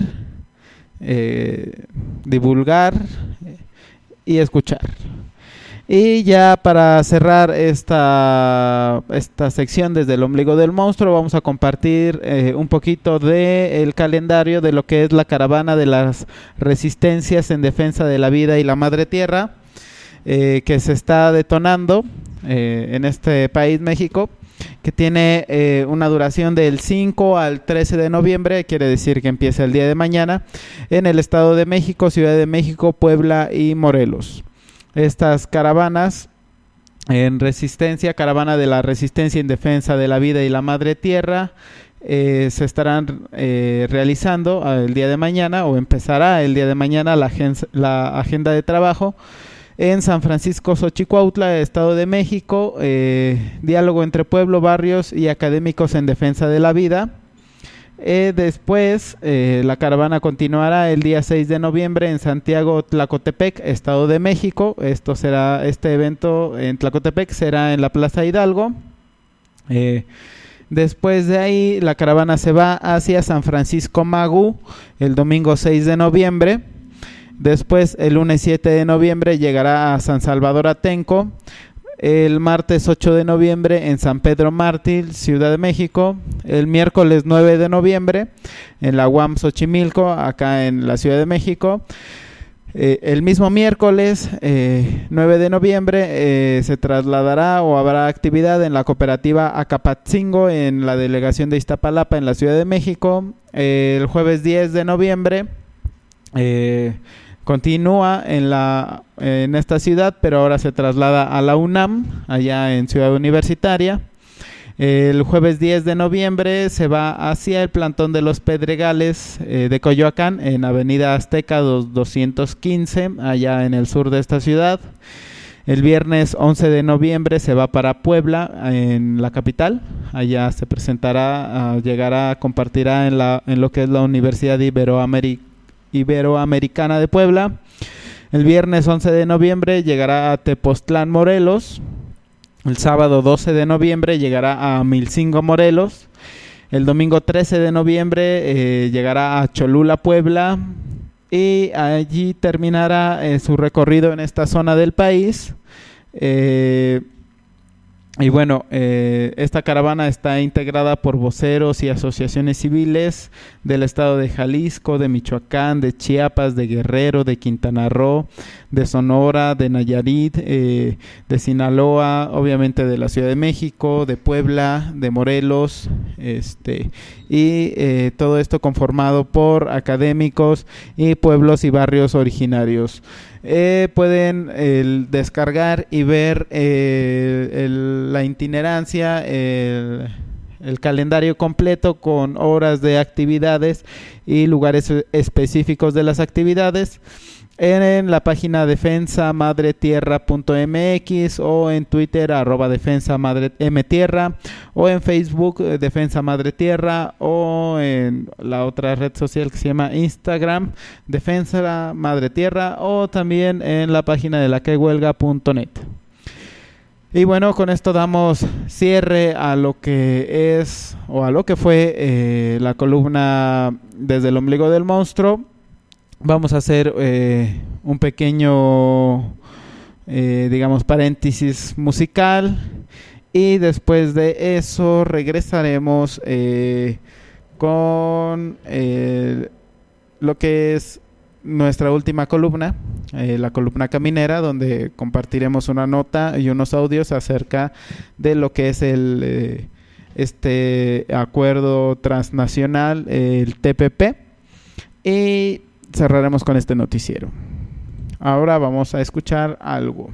H: divulgar y escuchar. Y ya para cerrar esta sección desde el ombligo del monstruo, vamos a compartir un poquito del calendario de lo que es la caravana de las resistencias en defensa de la vida y la madre tierra, que se está detonando en este país, México, que tiene una duración del 5 al 13 de noviembre, quiere decir que empieza el día de mañana, en el Estado de México, Ciudad de México, Puebla y Morelos. Estas caravanas en resistencia, caravana de la resistencia en defensa de la vida y la madre tierra, se estarán realizando el día de mañana, o empezará el día de mañana la agenda de trabajo en San Francisco Xochicuautla, Estado de México. Diálogo entre pueblo, barrios y académicos en defensa de la vida. Después la caravana continuará el día 6 de noviembre en Santiago Tlacotepec, Estado de México. Este evento en Tlacotepec será en la Plaza Hidalgo. Después de ahí la caravana se va hacia San Francisco Magú el domingo 6 de noviembre. Después el lunes 7 de noviembre llegará a San Salvador Atenco. El martes 8 de noviembre en San Pedro Mártir, Ciudad de México. El miércoles 9 de noviembre en la UAM Xochimilco, acá en la Ciudad de México. El mismo miércoles 9 de noviembre se trasladará o habrá actividad en la cooperativa Acapatzingo en la delegación de Iztapalapa en la Ciudad de México. El jueves 10 de noviembre continúa en esta ciudad, pero ahora se traslada a la UNAM, allá en Ciudad Universitaria. El jueves 10 de noviembre se va hacia el plantón de los Pedregales de Coyoacán, en Avenida Azteca 215, allá en el sur de esta ciudad. El viernes 11 de noviembre se va para Puebla, en la capital. Allá se presentará, compartirá en lo que es la Universidad Iberoamericana de Puebla. El viernes 11 de noviembre llegará a Tepoztlán, Morelos. El sábado 12 de noviembre llegará a Milcingo, Morelos. El domingo 13 de noviembre llegará a Cholula, Puebla. Y allí terminará su recorrido en esta zona del país. Y bueno, esta caravana está integrada por voceros y asociaciones civiles del estado de Jalisco, de Michoacán, de Chiapas, de Guerrero, de Quintana Roo, de Sonora, de Nayarit, de Sinaloa, obviamente de la Ciudad de México, de Puebla, de Morelos, y todo esto conformado por académicos y pueblos y barrios originarios. Pueden descargar y ver la itinerancia, el calendario completo con horas de actividades y lugares específicos de las actividades en la página defensamadretierra.mx o en Twitter @defensamadretierra o en Facebook Defensa Madre Tierra o en la otra red social que se llama Instagram Defensa Madre Tierra o también en la página de laquehuelga.net. Y bueno, con esto damos cierre a lo que es o a lo que fue la columna Desde el Ombligo del Monstruo. Vamos a hacer un pequeño, paréntesis musical y después de eso regresaremos con lo que es nuestra última columna, la columna caminera, donde compartiremos una nota y unos audios acerca de lo que es este acuerdo transnacional, el TPP, y cerraremos con este noticiero. Ahora vamos a escuchar algo.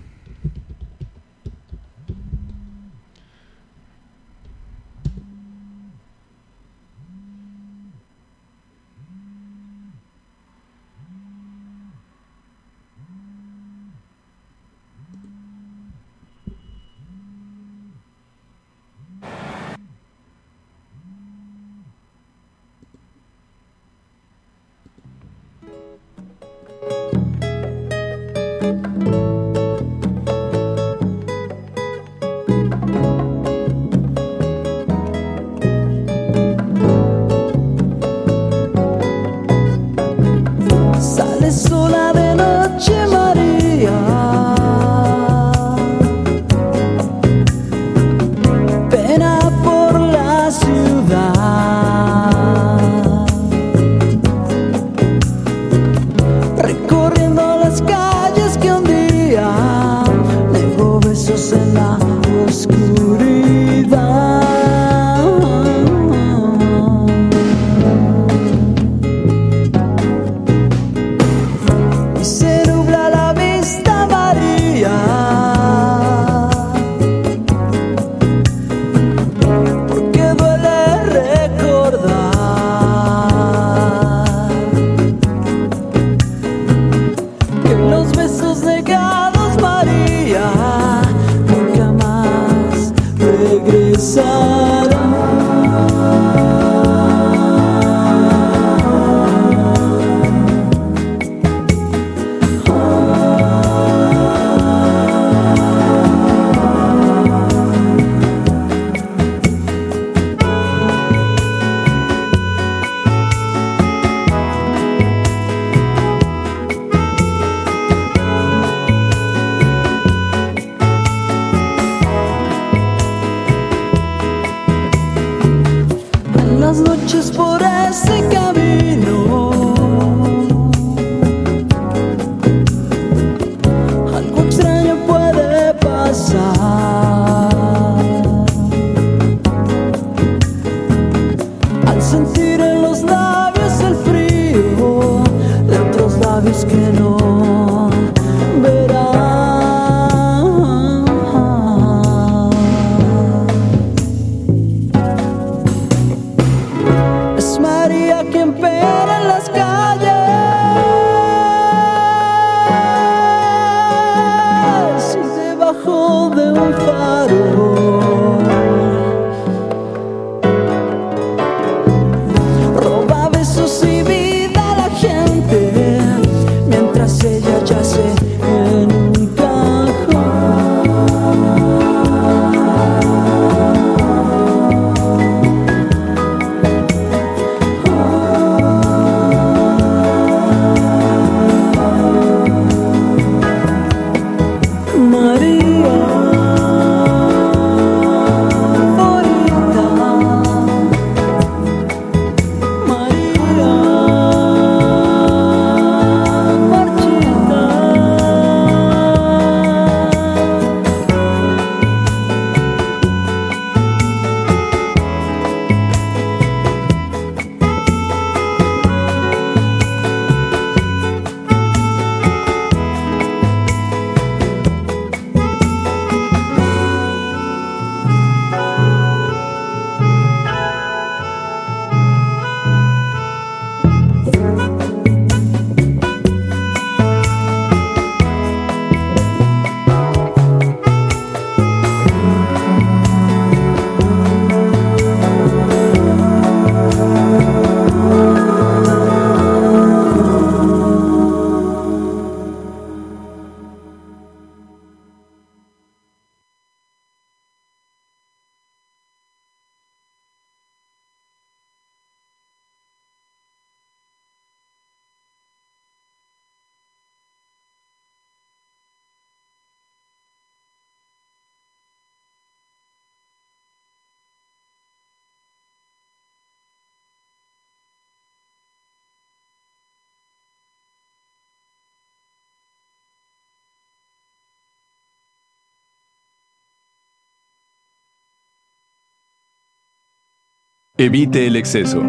A: Sola de noche, María, pena por la ciudad, recorriendo las calles que un día sueños negados, María, nunca más regresará. Las noches por ese camino, algo extraño puede pasar. Al sentir en los labios el frío de otros labios que no verán. Es María quien pera en las calles y debajo de un faro roba besos y vida a la gente mientras ella yace en un cajón. María, bonita, María, marchita.
B: Evite el exceso.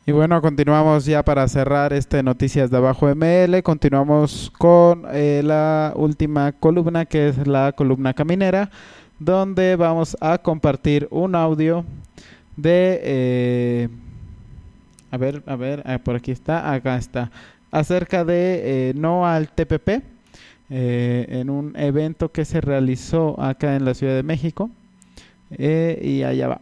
H: Y bueno, continuamos ya para cerrar Noticias de Abajo ML. Continuamos con la última columna, que es la columna caminera, donde vamos a compartir un audio de... por aquí está, acá está, acerca de No al TPP, en un evento que se realizó acá en la Ciudad de México, y allá va.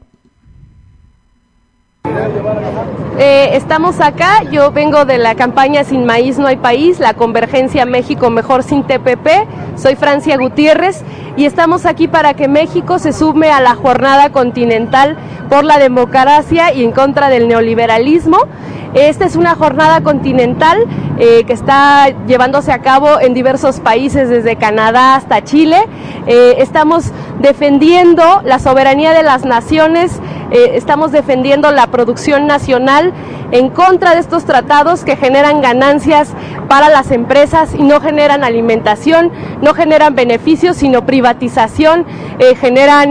C: Estamos acá, yo vengo de la campaña Sin Maíz No Hay País, la convergencia México Mejor Sin TPP, soy Francia Gutiérrez y estamos aquí para que México se sume a la jornada continental por la democracia y en contra del neoliberalismo. Esta es una jornada continental que está llevándose a cabo en diversos países, desde Canadá hasta Chile. Estamos defendiendo la soberanía de las naciones, estamos defendiendo la producción nacional en contra de estos tratados que generan ganancias para las empresas y no generan alimentación, no generan beneficios, sino privatización, generan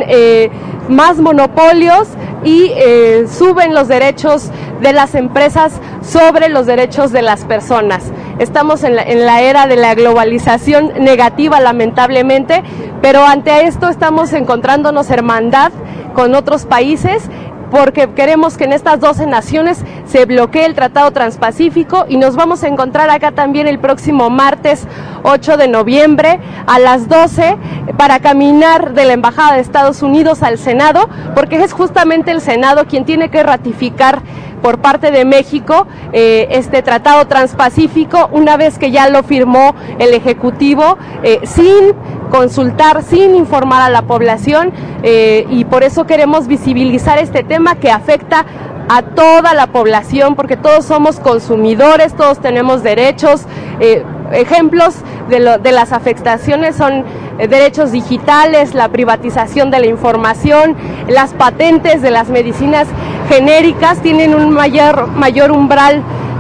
C: más monopolios y suben los derechos de las empresas sobre los derechos de las personas. Estamos en la era de la globalización negativa, lamentablemente, pero ante esto estamos encontrándonos hermandad con otros países, porque queremos que en estas 12 naciones se bloquee el Tratado Transpacífico y nos vamos a encontrar acá también el próximo martes 8 de noviembre a las 12 para caminar de la Embajada de Estados Unidos al Senado, porque es justamente el Senado quien tiene que ratificar por parte de México este Tratado Transpacífico, una vez que ya lo firmó el Ejecutivo, sin consultar, sin informar a la población, y por eso queremos visibilizar este tema que afecta a toda la población, porque todos somos consumidores, todos tenemos derechos. Ejemplos de las afectaciones son derechos digitales, la privatización de la información, las patentes de las medicinas genéricas tienen un mayor umbral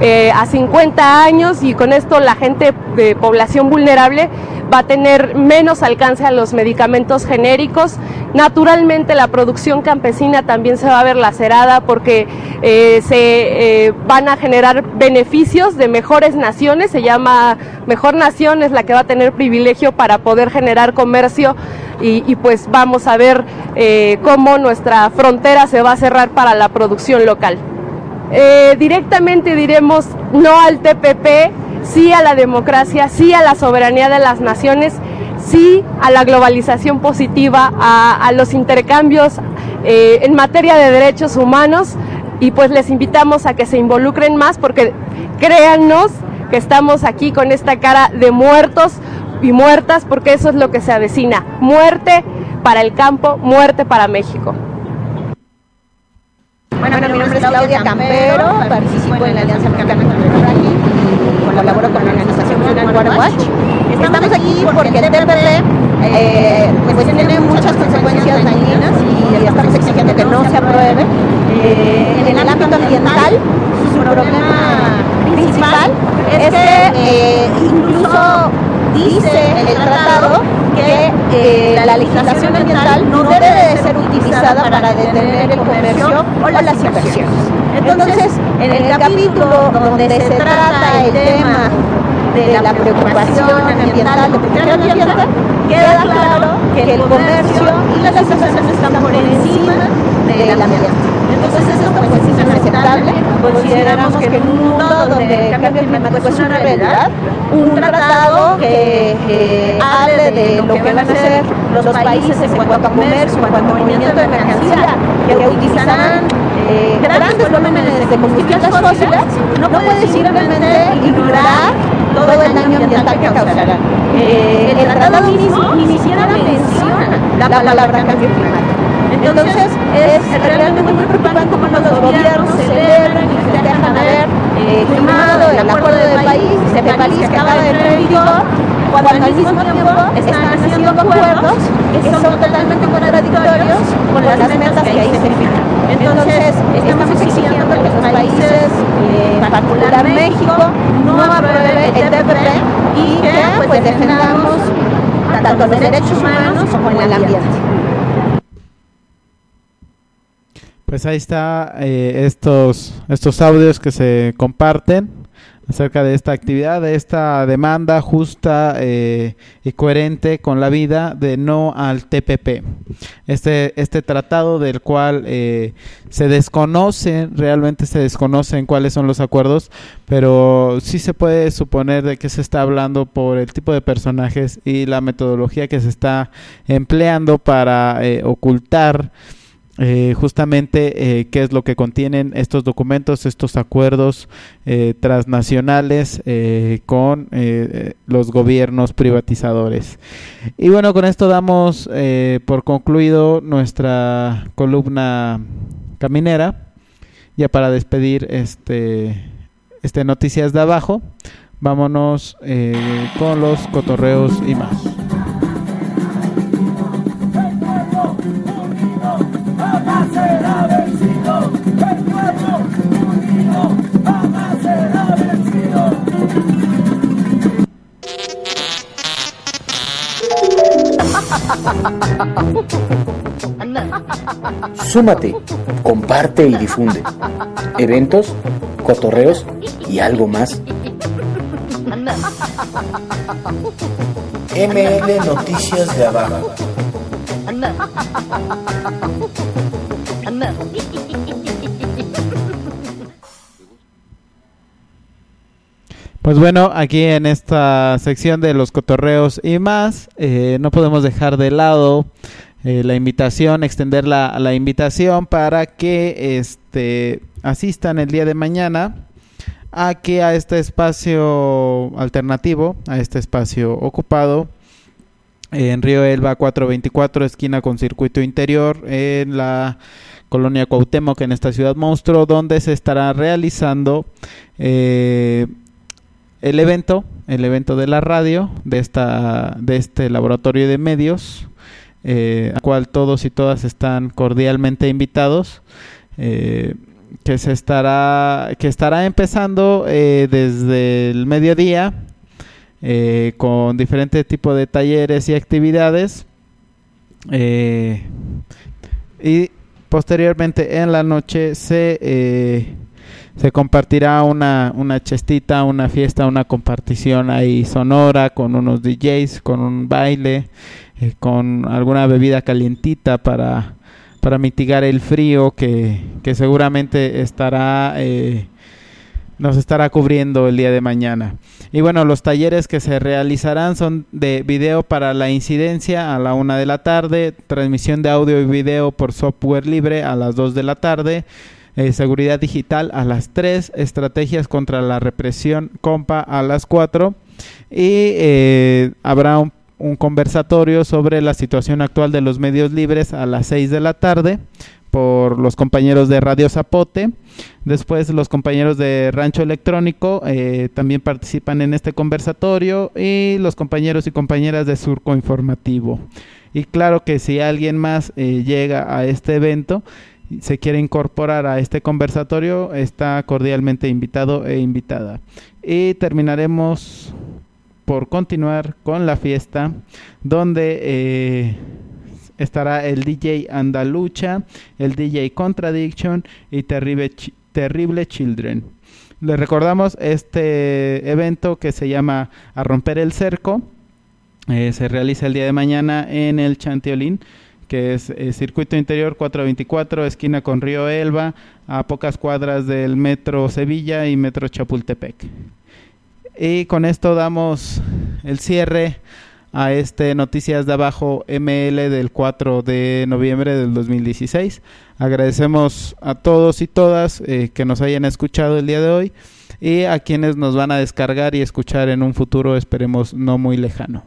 C: a 50 años y con esto la gente de población vulnerable va a tener menos alcance a los medicamentos genéricos. Naturalmente la producción campesina también se va a ver lacerada porque se van a generar beneficios de mejores naciones, se llama Mejor Nación, es la que va a tener privilegio para poder generar comercio y pues vamos a ver cómo nuestra frontera se va a cerrar para la producción local. Directamente diremos no al TPP, sí a la democracia, sí a la soberanía de las naciones, sí a la globalización positiva, a los intercambios en materia de derechos humanos, y pues les invitamos a que se involucren más, porque créannos que estamos aquí con esta cara de muertos y muertas, porque eso es lo que se avecina: muerte para el campo, muerte para México.
F: Bueno, mi nombre es Claudia Campero, participo en la Alianza Mexicana contra el Fracking, colaboro con la organización National Water Watch. Estamos aquí porque el TPP pues tiene muchas consecuencias dañinas y estamos exigiendo que no se apruebe. En el ámbito ambiental, su problema principal es que incluso dice el tratado que la legislación ambiental no debe de ser utilizada para detener el comercio o las inversiones. Entonces, en el capítulo donde se trata el tema de la preocupación ambiental, de protección ambiental, queda claro que el comercio y las inversiones están por encima del ambiente. Entonces esto pues es inaceptable. Consideramos que en un mundo donde el cambio climático es una realidad, un tratado que hable de lo que van a hacer los países en cuanto a comercio, en cuanto a movimiento de mercancía, que utilizarán grandes volúmenes de combustibles fósiles, no puede simplemente ignorar todo el daño ambiental que causarán. El tratado mismo ni siquiera menciona la palabra cambio climático. Entonces es realmente muy preocupante cómo los gobiernos celebran y festejan haber firmado el acuerdo de París que acaba de entrar en vigor, cuando al mismo tiempo están haciendo acuerdos que son totalmente contradictorios con las metas que ahí se fijan. Entonces estamos exigiendo que los países, en particular México, no apruebe el TPP y que pues defendamos tanto los derechos humanos como el ambiente.
H: Pues ahí está estos audios que se comparten acerca de esta actividad, de esta demanda justa y coherente con la vida de no al TPP. Este tratado del cual realmente se desconocen cuáles son los acuerdos, pero sí se puede suponer de que se está hablando por el tipo de personajes y la metodología que se está empleando para ocultar justamente qué es lo que contienen estos documentos, estos acuerdos transnacionales con los gobiernos privatizadores. Y bueno, con esto damos por concluido nuestra columna caminera. Ya para despedir este Noticias de Abajo, vámonos con los cotorreos y más.
A: Jamás será vencido, el pueblo unido jamás será vencido.
G: Súmate, comparte y difunde. Eventos, cotorreos y algo más.
D: ML Noticias de Abajo.
H: Pues bueno, aquí en esta sección de los cotorreos y más, no podemos dejar de lado la invitación, extender la invitación para que asistan el día de mañana a este espacio alternativo, a este espacio ocupado en Río Elba 424, esquina con Circuito Interior, en la colonia Cuauhtémoc, en esta ciudad monstruo, donde se estará realizando el evento de la radio, de este laboratorio de medios, al cual todos y todas están cordialmente invitados, que estará empezando desde el mediodía, con diferentes tipos de talleres y actividades, y posteriormente en la noche se compartirá una chestita, una fiesta, una compartición ahí sonora con unos DJs, con un baile, con alguna bebida calientita para mitigar el frío que seguramente nos estará cubriendo el día de mañana. Y bueno, los talleres que se realizarán son de video para la incidencia a la 1 de la tarde, transmisión de audio y video por software libre a las 2 de la tarde, seguridad digital a las 3, estrategias contra la represión compa a las 4, y habrá un conversatorio sobre la situación actual de los medios libres a las 6 de la tarde por los compañeros de Radio Zapote. Después los compañeros de Rancho Electrónico también participan en este conversatorio, y los compañeros y compañeras de Surco Informativo. Y claro que si alguien más llega a este evento, se quiere incorporar a este conversatorio, está cordialmente invitado e invitada. Y terminaremos por continuar con la fiesta, donde estará el DJ Andalucha, el DJ Contradiction y Terrible Children. Les recordamos este evento que se llama A Romper el Cerco. Se realiza el día de mañana en el Chantiolín, que es Circuito Interior 424, esquina con Río Elba, a pocas cuadras del Metro Sevilla y Metro Chapultepec. Y con esto damos el cierre a Noticias de Abajo ML del 4 de noviembre del 2016. Agradecemos a todos y todas que nos hayan escuchado el día de hoy, y a quienes nos van a descargar y escuchar en un futuro, esperemos no muy lejano.